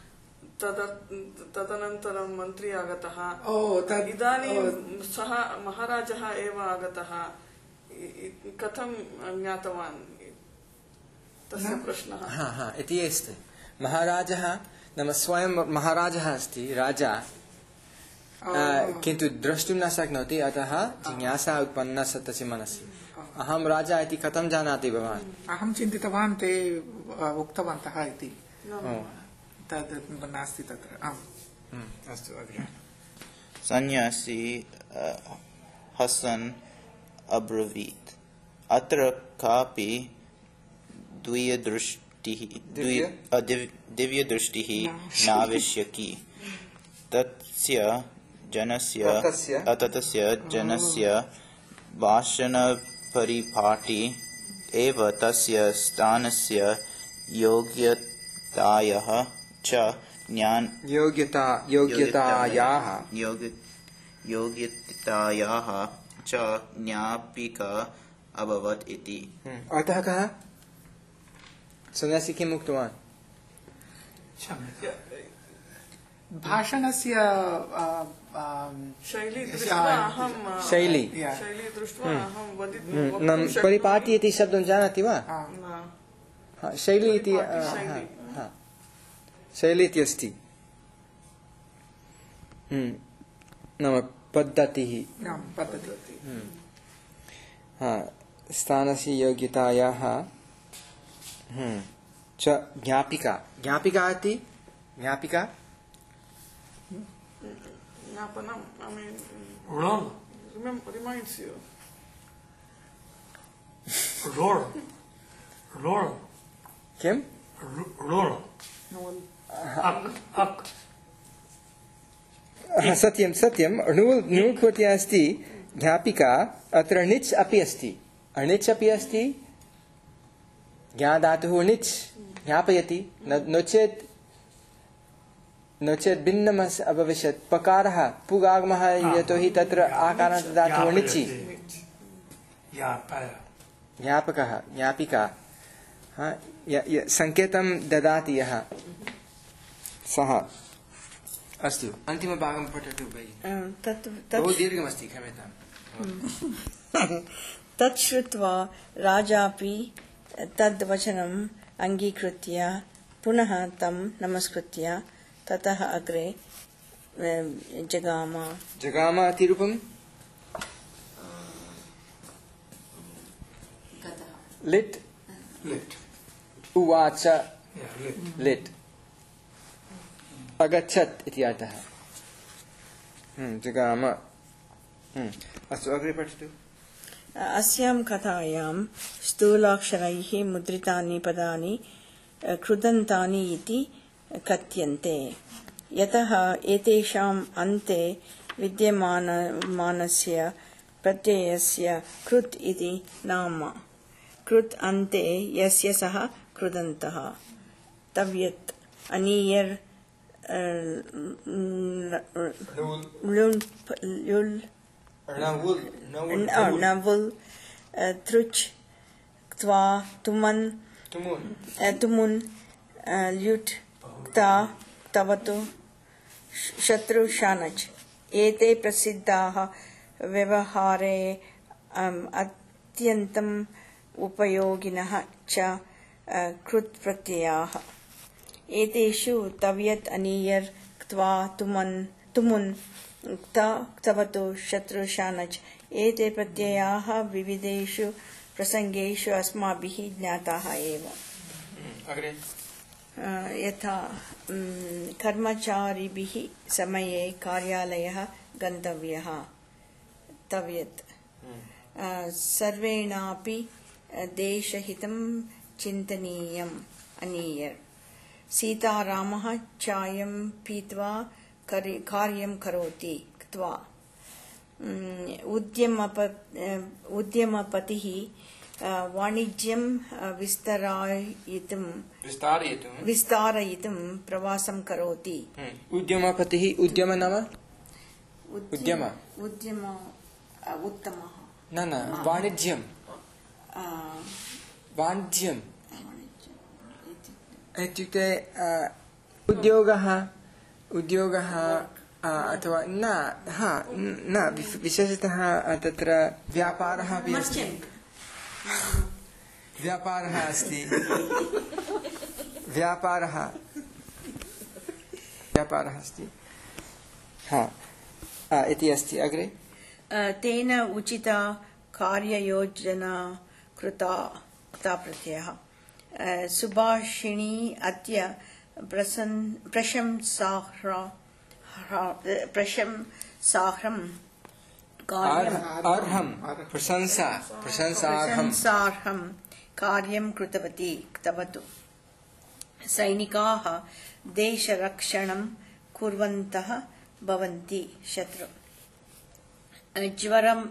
[SPEAKER 5] तदनन्तरं मन्त्री आगतः इदानीं सः महाराजः एव आगतः कथं ज्ञातवान् तस्य प्रश्नः
[SPEAKER 1] हा हा इति अस्ति महाराजः नाम स्वयं महाराजः अस्ति राजा किन्तु द्रष्टुं न शक्नोति अतः जिज्ञासा उत्पन्ना तस्य मनसि अहं राजा इति कथं जानाति भवान्
[SPEAKER 2] अहं चिन्तितवान् ते उक्तवन्तः इति तद् नास्ति तत्र आम्
[SPEAKER 1] अस्तु अग्रे
[SPEAKER 7] सन्यासी हसन् अब्रवीत् अत्र कापि द्वियदृष्टिः
[SPEAKER 1] दिव्य?
[SPEAKER 7] दिव्यदृष्टिः नावश्यकी तस्य जनस्य
[SPEAKER 1] ततस्य?
[SPEAKER 7] ततस्य जनस्य भाषणपरिपाटी एव तस्य स्थानस्य योग्यतायाः च ज्ञान
[SPEAKER 1] योग्यता योग्यतायाः
[SPEAKER 7] योग्य योग्यतायाः च ज्ञापिका अभवत् इति।
[SPEAKER 1] अतः कः सन्यासी किम् उक्तवान्?
[SPEAKER 2] भाषणस्य आ, आ,
[SPEAKER 5] शैली दृष्ट्वा अहं
[SPEAKER 1] शैली
[SPEAKER 5] शैली दृष्ट्वा अहं वदितुं
[SPEAKER 1] नाम
[SPEAKER 5] वक्तुं
[SPEAKER 1] परिपाटी इति शब्दं जानाति वा?
[SPEAKER 2] आ,
[SPEAKER 5] न।
[SPEAKER 1] हा, शैली इति
[SPEAKER 5] परिपाटी,
[SPEAKER 1] हा,
[SPEAKER 5] शैली।
[SPEAKER 1] हा, शैली इति अस्ति। हम्म, नाम पद्धतिः
[SPEAKER 2] नाम पद्धति
[SPEAKER 1] हा, स्थानस्य योग्यतायाः हम्म, च ज्ञापिका ज्ञापिका इति ज्ञापिका
[SPEAKER 5] ज्ञापनम् I mean
[SPEAKER 3] Roll.
[SPEAKER 5] remember reminds you
[SPEAKER 3] Roll. Roll.
[SPEAKER 1] किम्?
[SPEAKER 3] Roll. Ak. Ak.
[SPEAKER 1] हा, सत्यं सत्यं णुल् णुल् कोट्या अस्ति ज्ञापिका अत्र णिच् अपि अस्ति अणिच् अपि अस्ति ज्ञाधातुः णिच् ज्ञापयति न नो चेत् नो चेत् भिन्नम् अभविष्यत् पकारः पुगागमः यतोहि तत्र आकारान्त धातुः णिचि ज्ञापकः ज्ञापिका हा, य- य- सङ्केतं ददाति यः सः अस्तु अन्तिमभागं पठतु भगिनि
[SPEAKER 4] तत्
[SPEAKER 1] बहु
[SPEAKER 4] तत्
[SPEAKER 1] दीर्घमस्ति क्षम्यताम्
[SPEAKER 4] तत् श्रुत्वा राजापि तद्वचनम् अङ्गीकृत्य पुनः तं नमस्कृत्य ततः अग्रे अ, जगाम
[SPEAKER 1] जगाम इति लिट्
[SPEAKER 3] Lit.
[SPEAKER 1] उवाच
[SPEAKER 3] Yeah, lit.
[SPEAKER 1] लिट् अगच्छत् इति अर्थः हम्म, जगाम हम्म, अस्तु अग्रे पठतु
[SPEAKER 4] अस्यां कथायां स्थूलाक्षरैः मुद्रितानि पदानि अ, कृदन्तानि इति कथ्यन्ते यतः एतेषाम् अन्ते विद्यमानस्य प्रत्ययस्य कृत् इति नाम कृत् अन्ते यस्य सः कृदन्तः तव्यत् अनीयर् अ, लुन् लुल्
[SPEAKER 1] णवुल्
[SPEAKER 4] नवुल् तृच् त्वा तुमन्
[SPEAKER 1] तुमुन्
[SPEAKER 4] तुमुन् ल्युट् ता तवतु शत्रु शानच् एते प्रसिद्धाः व्यवहारे अम्, अत्यन्तम् उपयोगिनः च कृत् प्रत्ययाः एतेषु तव्यत् अनीयर् त्वा तुमन् तुमुन् ता तवतु शत्रु शानच् एते प्रत्ययाः विविधेषु प्रसङ्गेषु अस्माभिः ज्ञाताः एव
[SPEAKER 1] अग्रे
[SPEAKER 4] अ, यथा म्, कर्मचारिभिः समये कार्यालयः गन्तव्यः तव्यत् अ, सर्वेणापि देशहितं चिन्तनीयम् अनीयर् सीतारामः चायं पीत्वा करि- कार्यं करोति त्वा म्, उद्यमप उद्यमपतिः अ, वाणिज्यं अ, विस्तरायितुं
[SPEAKER 1] विस्तारयितुं
[SPEAKER 4] विस्तारयितुं प्रवासं करोति
[SPEAKER 1] हम्म, उद्यमपतिः उद्यम नाम उद्यम
[SPEAKER 4] उद्यम अ, उत्तमः
[SPEAKER 1] न न वाणिज्यं
[SPEAKER 4] अ,
[SPEAKER 1] वाणिज्यं
[SPEAKER 4] वाणिज्यम् इति।
[SPEAKER 1] इत्युक्ते अ, उद्योगः उद्योगः अ, अथवा न हा न- न विश- विशेषतः अ, तत्र व्यापारः अपि अस्ति व्यापारः अस्ति व्यापारः व्यापारः अस्ति हा अ, इति अस्ति अग्रे
[SPEAKER 4] अ, तेन उचिता कार्ययोजना कृता कृता प्रत्ययः अ, सुभाषिणी अद्य प्रसन् प्रशंसार्ह प्रशंसार्हं कार्यम्
[SPEAKER 1] अर्ह- अर्हं प्रशंसा प्रशंसार्हं
[SPEAKER 4] प्रशंसार्हं कार्यं कृतवती कृतवतु सैनिकाः देशरक्षणं कुर्वन्तः भवन्ति शत्रु ज्वरं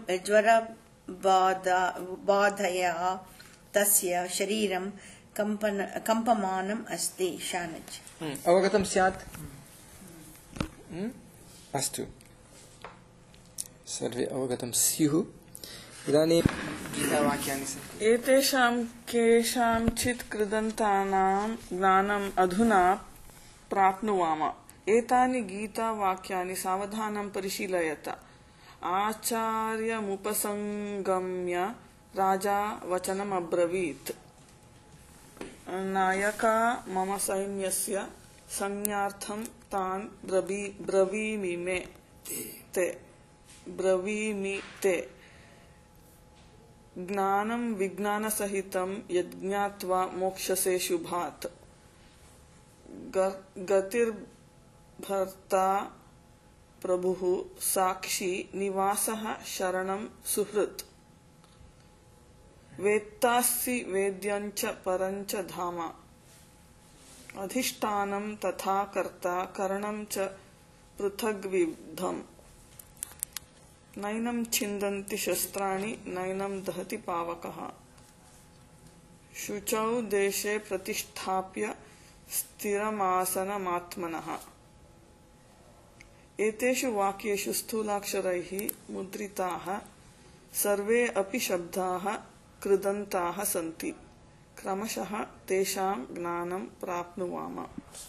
[SPEAKER 4] ज्वरबाधया तस्य शरीरं कम्पन कम्पमानम् अस्ति शानच्
[SPEAKER 1] अवगतं स्यात् अस्तु सर्वे अवगतं स्युः इदानीं गीतावाक्यानि सन्ति
[SPEAKER 5] एतेषां केषाञ्चित् कृदन्तानां ज्ञानम् अधुना प्राप्नुवाम एतानि गीतावाक्यानि सावधानं परिशीलयत आचार्यमुपसंगम्य राजा वचनमब्रवीत् नायका मम सैन्यस्य संज्ञार्थं तान् ब्रवी ब्रवीमि मे ते ब्रवीमि ते ज्ञानं विज्ञानसहितं यज्ञात्वा मोक्षसे शुभात् गतिर्भर्ता प्रभुः साक्षी निवासः शरणं सुहृत् वेत्तासि वेद्यञ्च परञ्च धाम अधिष्ठानं तथा कर्ता करणं च पृथग्विधम् नैनं छिन्दन्ति शस्त्राणि नैनं दहति पावकः शुचौ देशे प्रतिष्ठाप्य स्थिरमासनमात्मनः एतेषु वाक्येषु स्थूलाक्षरैः मुद्रिताः सर्वे अपि शब्दाः कृदन्ताः सन्ति क्रमशः तेषां ज्ञानं प्राप्नुवाम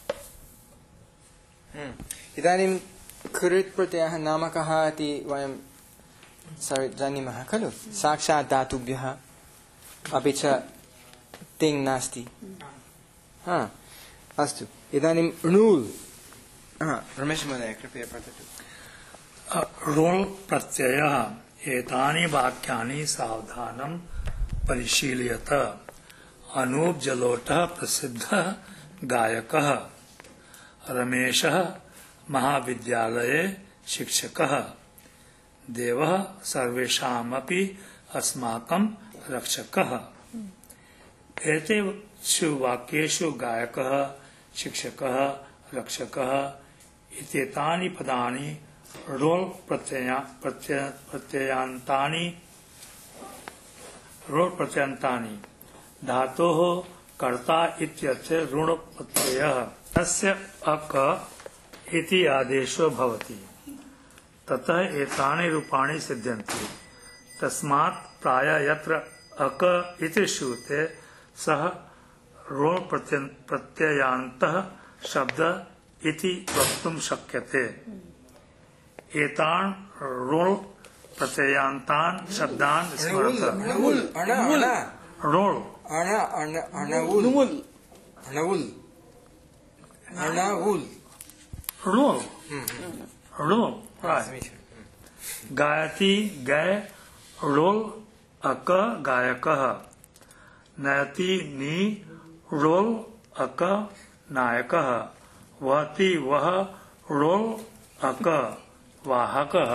[SPEAKER 1] इदानीं कृत् प्रत्ययः नाम कः इति वयं सर्वे जानीमः खलु साक्षात् धातुभ्यः अपि च तिङ् नास्ति हा अस्तु इदानीं णूल् रमेश महोदय कृपया पठतु
[SPEAKER 3] रोल् प्रत्ययः एतानि वाक्यानि सावधानं परिशीलयत अनूप जलोटः प्रसिद्धः गायकः रमेशः महाविद्यालये शिक्षकः देवः सर्वेषामपि अस्माकं रक्षकः एतेषु वाक्येषु गायकः शिक्षकः रक्षकः इत्येतानि पदानि रोल् प्रत्यया प्रत्यय प्रत्ययान्तानि रोल् प्रत्ययान्तानि धातोः कर्ता इत्यस्य ऋण प्रत्ययः तस्य अक इति आदेशो भवति ततः एतानि रूपाणि सिद्ध्यन्ति तस्मात् प्रायः यत्र अक इति श्रूयते सः रोल् प्रत्ययान्तः शब्द इति वक्तुं शक्यते एतान् रोल् प्रत्ययान्तान् शब्दान् स्मरत रोल्
[SPEAKER 1] अणवुल्
[SPEAKER 3] रोल् रोल् गायति गय रोल् अक गायकः नयति नी रोल् अक नायकः वहति वह रोल् अक वाहकः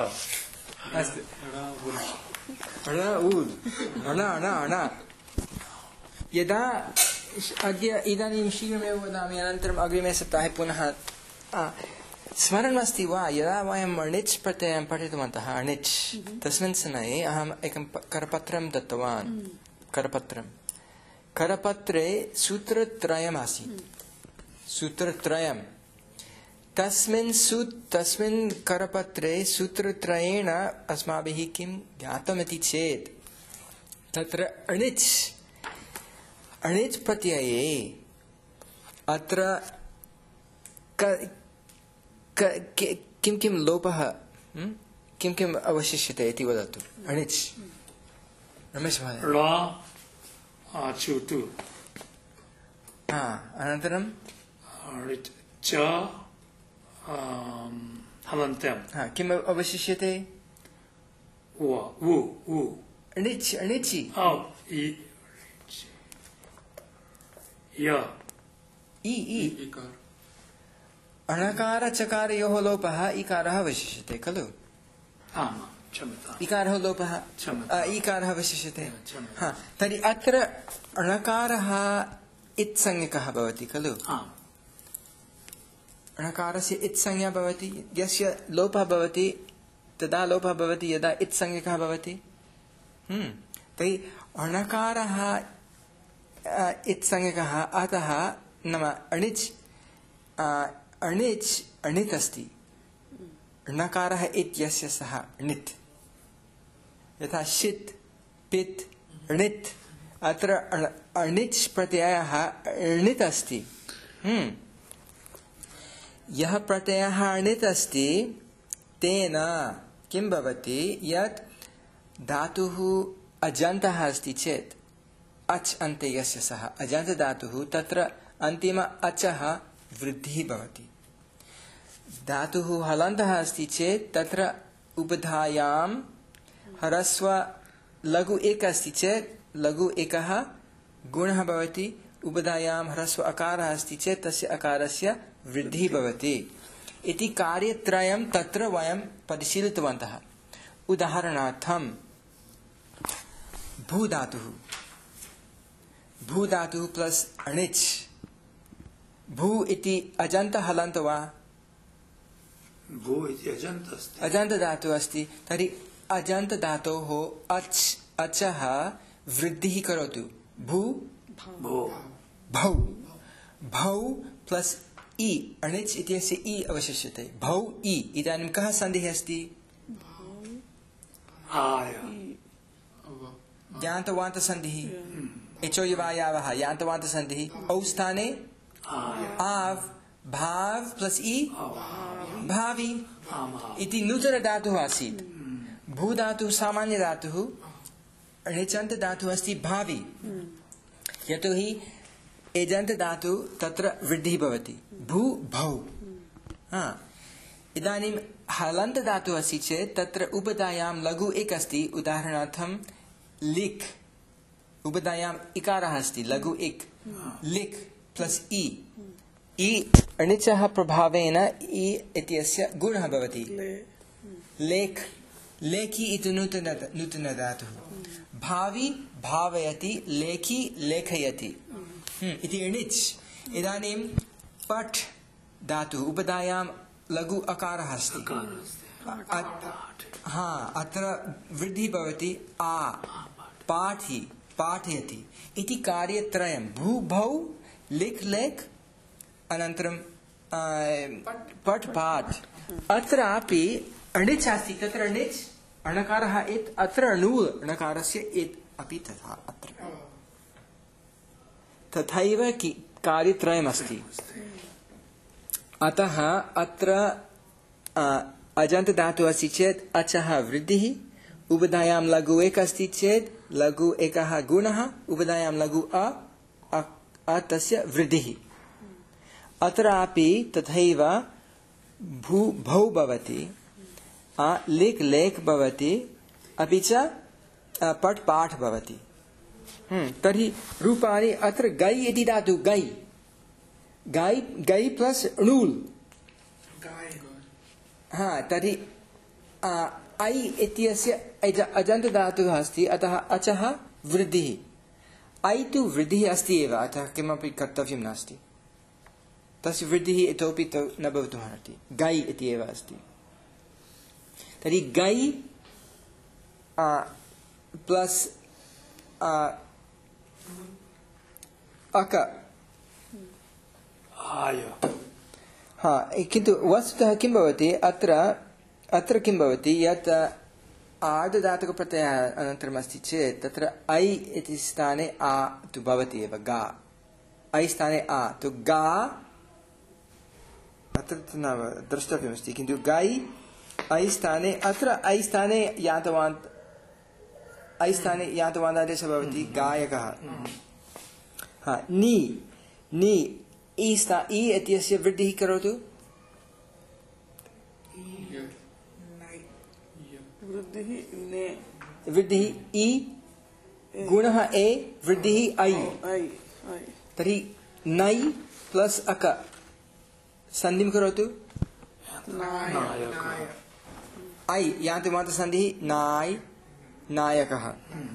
[SPEAKER 1] यदा अद्य इदानीं शीघ्रमेव वदामि अनन्तरम् अग्रिमे सप्ताहे पुनः स्मरणमस्ति वा यदा वयम् अणिच् प्रत्ययं पठितवन्तः अणिच् तस्मिन् समये अहम् एकं करपत्रं दत्तवान् करपत्रं करपत्रे सूत्रत्रयमासीत् सूत्रत्रयं तस्मिन् सू तस्मिन् करपत्रे सूत्रत्रयेण अस्माभिः किं ज्ञातमिति चेत् तत्र अणिच् अणिच् प्रत्यये अत्र किं किं लोपः किं किम् अवशिष्यते इति वदतु अणिच् रमेश महोदय
[SPEAKER 3] च्युतु
[SPEAKER 1] अनन्तरं
[SPEAKER 3] च हलन्त्यं
[SPEAKER 1] किम् अवशिष्यते अणिच् अणिचि अणकार चकारयोः लोपः इकारः अवशिष्यते खलु
[SPEAKER 3] क्षम्यताम्।
[SPEAKER 1] इकारः लोपः,
[SPEAKER 3] क्षम्यताम्।
[SPEAKER 1] ईकारः अवशिष्यते।
[SPEAKER 3] क्षम्यताम्।
[SPEAKER 1] हा, तर्हि अत्र णकारः इत्संज्ञकः भवति खलु।
[SPEAKER 3] आम्।
[SPEAKER 1] णकारस्य इत्संज्ञा भवति, यस्य लोपः भवति तदा लोपः भवति यदा इत्संज्ञकः भवति। हम्म तर्हि णकारः इत्संज्ञकः, अतः नाम अणिच् अणिच् अणित् अस्ति। णकारः इत्यस्य सः णित्, यथा षित् पित् णित्, अत्र अणिच् प्रत्ययः णित् अस्ति। हम्म यः प्रत्ययः णित् अस्ति तेन किं भवति, यत् धातुः अजन्तः अस्ति चेत्, अच् अन्ते यस्य सः अजन्तधातुः, तत्र अन्तिम अचः वृद्धिः भवति। धातुः हलन्तः अस्ति चेत् तत्र उपधायां ह्रस्व लघु एक अस्ति चेत् लघु एकः गुणः भवति, उपधायां ह्रस्व अकारः अस्ति चेत् तस्य अकारस्य वृद्धिः भवति इति कार्यत्रयं तत्र वयं परिशीलितवन्तः। उदाहरणार्थं भूधातुः, भूधातुः प्लस् अणिच्, भू इति अजन्त हलन्त वा?
[SPEAKER 3] भू इति अजन्त अस्ति।
[SPEAKER 1] अजन्त धातुः अस्ति, तर्हि अजन्त धातोः अच् अचः वृद्धिः करोतु। भू
[SPEAKER 3] भो
[SPEAKER 1] भौ, भौ प्लस् इ, अणिच् इत्यस्य इ अवशिष्यते। भौ इ, इदानीं कः सन्धिः अस्ति?
[SPEAKER 3] आय
[SPEAKER 1] यान्तवान्त सन्धिः। एचोयवायावः यान्तवान्त सन्धिः। औ स्थाने आव्, भाव प्लस् इ भावी इति नूतन धातुः आसीत्। भूधातुः सामान्य धातुः, णिचन्त धातुः अस्ति भावी, यतोहि एजन्त धातु तत्र वृद्धिः भवति। भू भौ। हा, इदानीं हलन्त धातुः अस्ति चेत् तत्र उपधायां लघु एक अस्ति। उदाहरणार्थं लिख्, उपधायाम् इकारः अस्ति, लघु एक, लिख् प्लस् इ। इ अणिचः प्रभावेन इ इत्यस्य गुणः भवति। लेख्, लेखि इति नूतन नूतन धातुः। भावी भावयति, लेखि लेखयति इति अणिच्। इदानीं पठ् धातुः, उपधायां लघु अकारः अस्ति। हा, अत्र वृद्धिः भवति आ, पाठि पाठयति इति कार्यत्रयं। भू भौ लिख् लेख् अनन्तरं पठ् पाठ्। अत्रापि अणिच् अस्ति, तत्र अणिच् अणकारः इत्, अत्र अणूल् णकारस्य इत् अपि तथा अत्र तथैव कार्यत्रयमस्ति। अतः अत्र अजन्त धातुः अस्ति चेत् अचः वृद्धिः, उपधायां लघु एक अस्ति चेत् लघु एकः गुणः, उपधायां लघु अ, अ तस्य वृद्धिः। अत्रापि तथैव भू भौ भवति, लिख् लेख् भवति, अपि च पठ् पाठ् भवति। तर्हि रूपाणि अत्र गै इति धातु, गै गै गै प्लस् णूल्। हा, तर्हि ऐ इत्यस्य अजन्त धातुः अस्ति, अतः अचः वृद्धिः। ऐ तु वृद्धिः अस्ति एव, अतः किमपि कर्तव्यं नास्ति। तस्य वृद्धिः इतोपि तो न भवितुमर्हति, गै इति एव अस्ति। तर्हि गै प्लस् अक
[SPEAKER 3] आय।
[SPEAKER 1] हा, किन्तु वस्तुतः किं भवति अत्र अत्र किं भवति, यत् आर्धधातुकप्रत्ययः अनन्तरम् अस्ति चेत् तत्र ऐ इति स्थाने आ तु भवति एव, गा। ऐ स्थाने आ तु गा, अत्र न द्रष्टव्यमस्ति, किन्तु गै ऐ स्थाने, अत्र ऐ स्थाने यान्तवान्त, ऐ स्थाने यान्तवान्तादेशः भवति, गायकः। हा, नि नि इ स्था इ इत्यस्य वृद्धिः करोतु। वृद्धिः इ, गुणः ए, वृद्धिः ऐ। तर्हि नै प्लस् अक सन्धिं करोतु। ऐ यान्तिमान्तसन्धिः नाय् नायकः।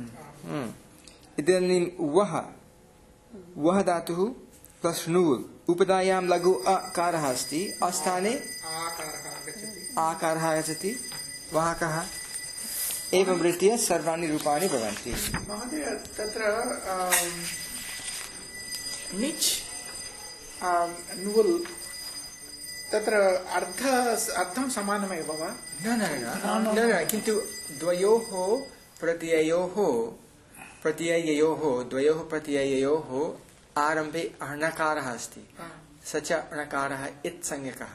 [SPEAKER 1] इदानीं वः वः धातुः प्लस् णुव् उपधायां लघु अकारः अस्ति अस्थाने आकारः आगच्छति वाहकः एवं रीत्या सर्वाणि रूपाणि भवन्ति।
[SPEAKER 2] महोदय तत्र निच् नुवल् तत्र अर्थ अर्थं समानमेव वा?
[SPEAKER 1] न न न न किन्तु द्वयोः प्रत्ययोः प्रत्यययोः द्वयोः प्रत्यययोः आरम्भे णकारः अस्ति स च णकारः इत्संज्ञकः।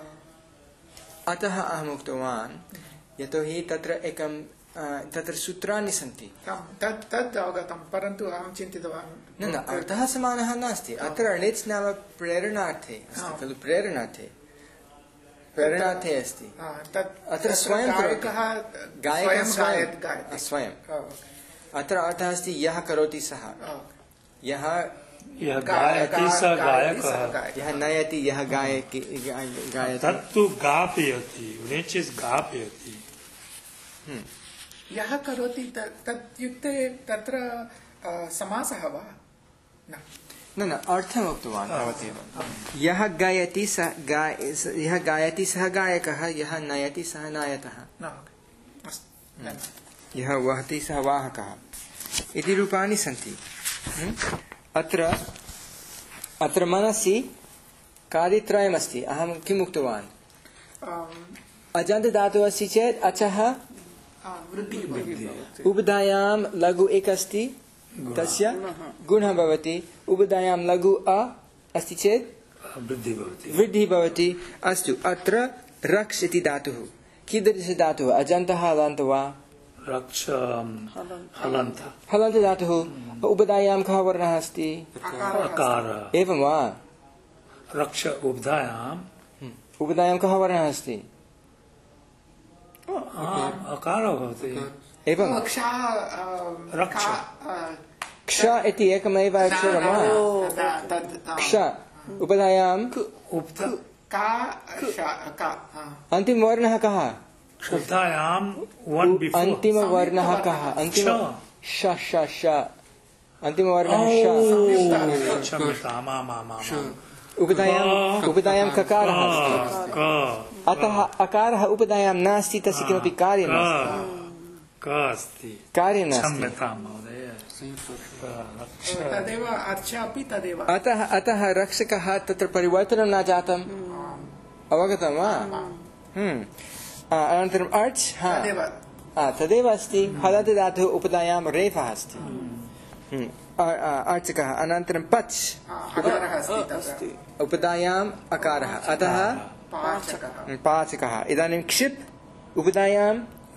[SPEAKER 1] अतः अहम् उक्तवान् यतोहि तत्र एकं तत्र सूत्राणि सन्ति।
[SPEAKER 2] तत् तद् अवगतं परन्तु अहं चिन्तितवान्
[SPEAKER 1] न न अर्थः समानः नास्ति। अत्र णिच् नाम प्रेरणार्थे अस्ति खलु प्रेरणार्थे प्रेरणार्थे अस्ति। अत्र स्वयं
[SPEAKER 2] गायकः
[SPEAKER 1] गायकः स्वयं अत्र अर्थः अस्ति यः करोति सः यः
[SPEAKER 3] यः गायति सः गायकः
[SPEAKER 1] यः नयति यः गायति गायति
[SPEAKER 3] तत्तु गापयति णिच् इस् गापयति
[SPEAKER 2] यः करोति तत्युक्ते तत्र समासः वा?
[SPEAKER 1] न न अर्थम् उक्तवान् भवतेव। यः गायति सः गाय यः गायति सः गायकः यः नयति सः नायकः यः वहति सः वाहकः इति रूपाणि सन्ति। अत्र अत्र मनसि कार्यत्रयमस्ति। अहं किम् उक्तवान् अजन्तधातुः अस्ति चेत् अचः उपधायां लघु एक अस्ति तस्य गुणः भवति। उपधायां लघु अ अस्ति चेत् वृद्धिः भवति। अस्तु अत्र रक्ष इति धातुः कीदृश धातुः अजन्तः हलन्त वा?
[SPEAKER 3] रक्ष हलन्त
[SPEAKER 1] हलन्त धातुः। उपधायां कः वर्णः अस्ति?
[SPEAKER 3] अकार।
[SPEAKER 1] एवं वा?
[SPEAKER 3] रक्ष उपधायां
[SPEAKER 1] उपधायां कः वर्णः अस्ति?
[SPEAKER 3] अकारः भवति।
[SPEAKER 1] एवं
[SPEAKER 3] रक्ष
[SPEAKER 1] क्ष इति एकमेव अक्षरं वा? क्ष उपधायां अन्तिमवर्णः कः?
[SPEAKER 3] उपधायां one before
[SPEAKER 1] अन्तिमवर्णः कः? अन्तिम श श श अन्तिमवर्णः श। उपधायाम् उपधायां ककारः अस्ति अतः अकारः उपधायां नास्ति तस्य किमपि कार्यं नास्ति कार्यं नास्ति।
[SPEAKER 2] तदेव अर्चा अपि तदेव।
[SPEAKER 1] अतः अतः रक्षकः तत्र परिवर्तनं न जातम्। अवगतं वा? अनन्तरम् अर्च् तदेव अस्ति। हलन्त धातुः उपधायां रेफः अस्ति अर्चकः। अनन्तरं पच् उपधायाम् अकारः अतः पाचकः। इदानीं क्षिप् उपधायां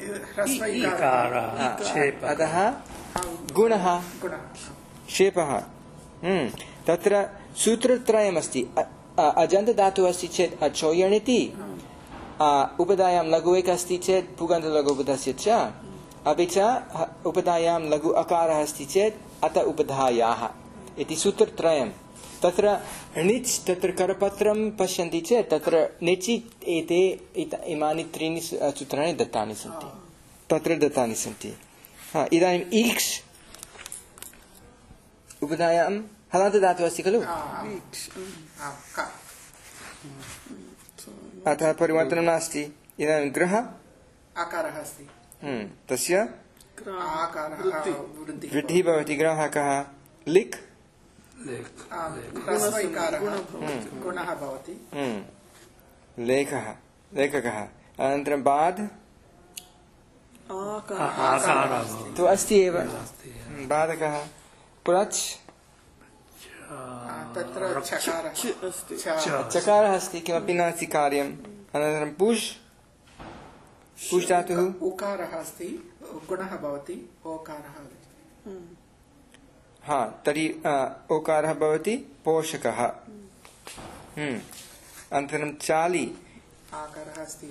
[SPEAKER 1] अतः गुणः क्षेपः। तत्र सूत्रत्रयमस्ति। अजन्तधातुः अस्ति चेत् अचोयणिति उपधायां लघु एक अस्ति चेत् पुगन्तलघु उपधस्य च अपि च उपधायां लघु अकारः अस्ति चेत् अत उपधायाः इति सूत्रत्रयम्। तत्र णिच् तत्र करपत्रं पश्यन्ति चेत् तत्र णिचि एते इमानि त्रीणि सूत्राणि दत्तानि सन्ति तत्र दत्तानि सन्ति। इदानीम् ईक्ष् उपधायां हलन्त धातुः अस्ति खलु अतः परिवर्तनं नास्ति। इदानीं ग्रह
[SPEAKER 2] आकारः अस्ति
[SPEAKER 1] तस्य वृद्धिः भवति ग्राहकः। लिक्
[SPEAKER 2] गुणः भवति
[SPEAKER 1] लेखः लेखकः। अनन्तरं बाध् तु अस्ति एव बाधकः। प्रच्
[SPEAKER 2] तत्र
[SPEAKER 1] चकारः अस्ति किमपि नास्ति कार्यम्। अनन्तरं पुष् पुष् धातुः
[SPEAKER 2] उकारः अस्ति गुणः भवति ओकारः।
[SPEAKER 1] हा तर्हि ओकारः भवति पोषकः। अनन्तरं चालि
[SPEAKER 2] आकारः अस्ति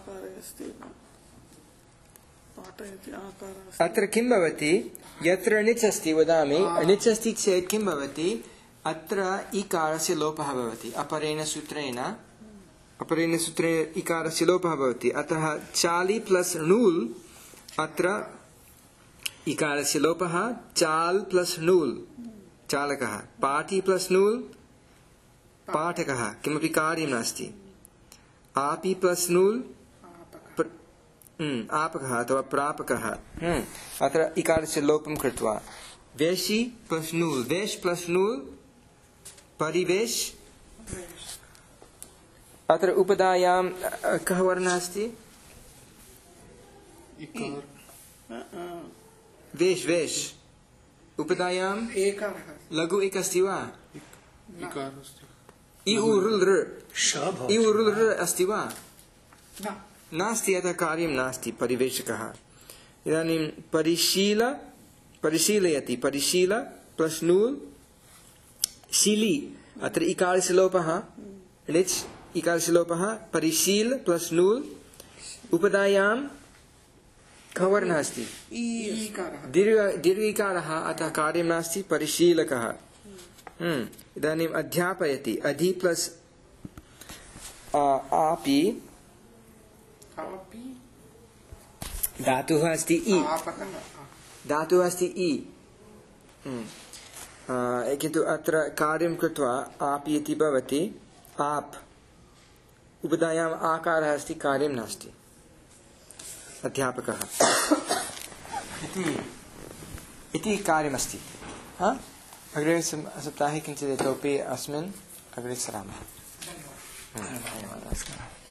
[SPEAKER 1] अत्र किं भवति यत्र णिच् अस्ति वदामि णिच् अस्ति चेत् किं भवति अत्र इकारस्य लोपः भवति। अपरेण सूत्रेण अपरेण सूत्रेण इकारस्य लोपः भवति अतः चालि प्लस नूल् अत्र इकारस्य लोपः चाल् प्लस नूल् चालकः पाठी प्लस नूल् पाठकः किमपि कार्यं नास्ति आपि प्लस नूल् आपकः अथवा प्रापकः अत्र इकारस्य लोपं कृत्वा वेशी प्लस नूल् वेश प्लस नूल् परिवेश अत्र उपधायां कः वर्णः अस्ति वेश वेश उपधायां लघु एक अस्ति वा इ उ रुल् ऋ इ उ रुल् ऋ अस्ति वा नास्ति अतः कार्यं नास्ति परिवेशकः इदानीं परिशील परिशीलयति परिशील प्लस नूल् शीली अत्र इकारस्य लोपः लिच् इकारस्य लोपः परिशील प्लस नूल् उपधायां कः वर्णः अस्ति दीर्घ दीर्घ इकारः अतः कार्यं नास्ति परिशीलकः इदानीम् अध्यापयति अधि प्लस आपि धातुः अस्ति इ धातुः अस्ति इ किन्तु अत्र कार्यं कृत्वा आपि इति भवति आप उपधायाम् आकारः अस्ति कार्यं नास्ति अध्यापकः इति कार्यमस्ति अग्रे सप्ताहे किञ्चित् इतोपि अस्मिन् अग्रे सरामः।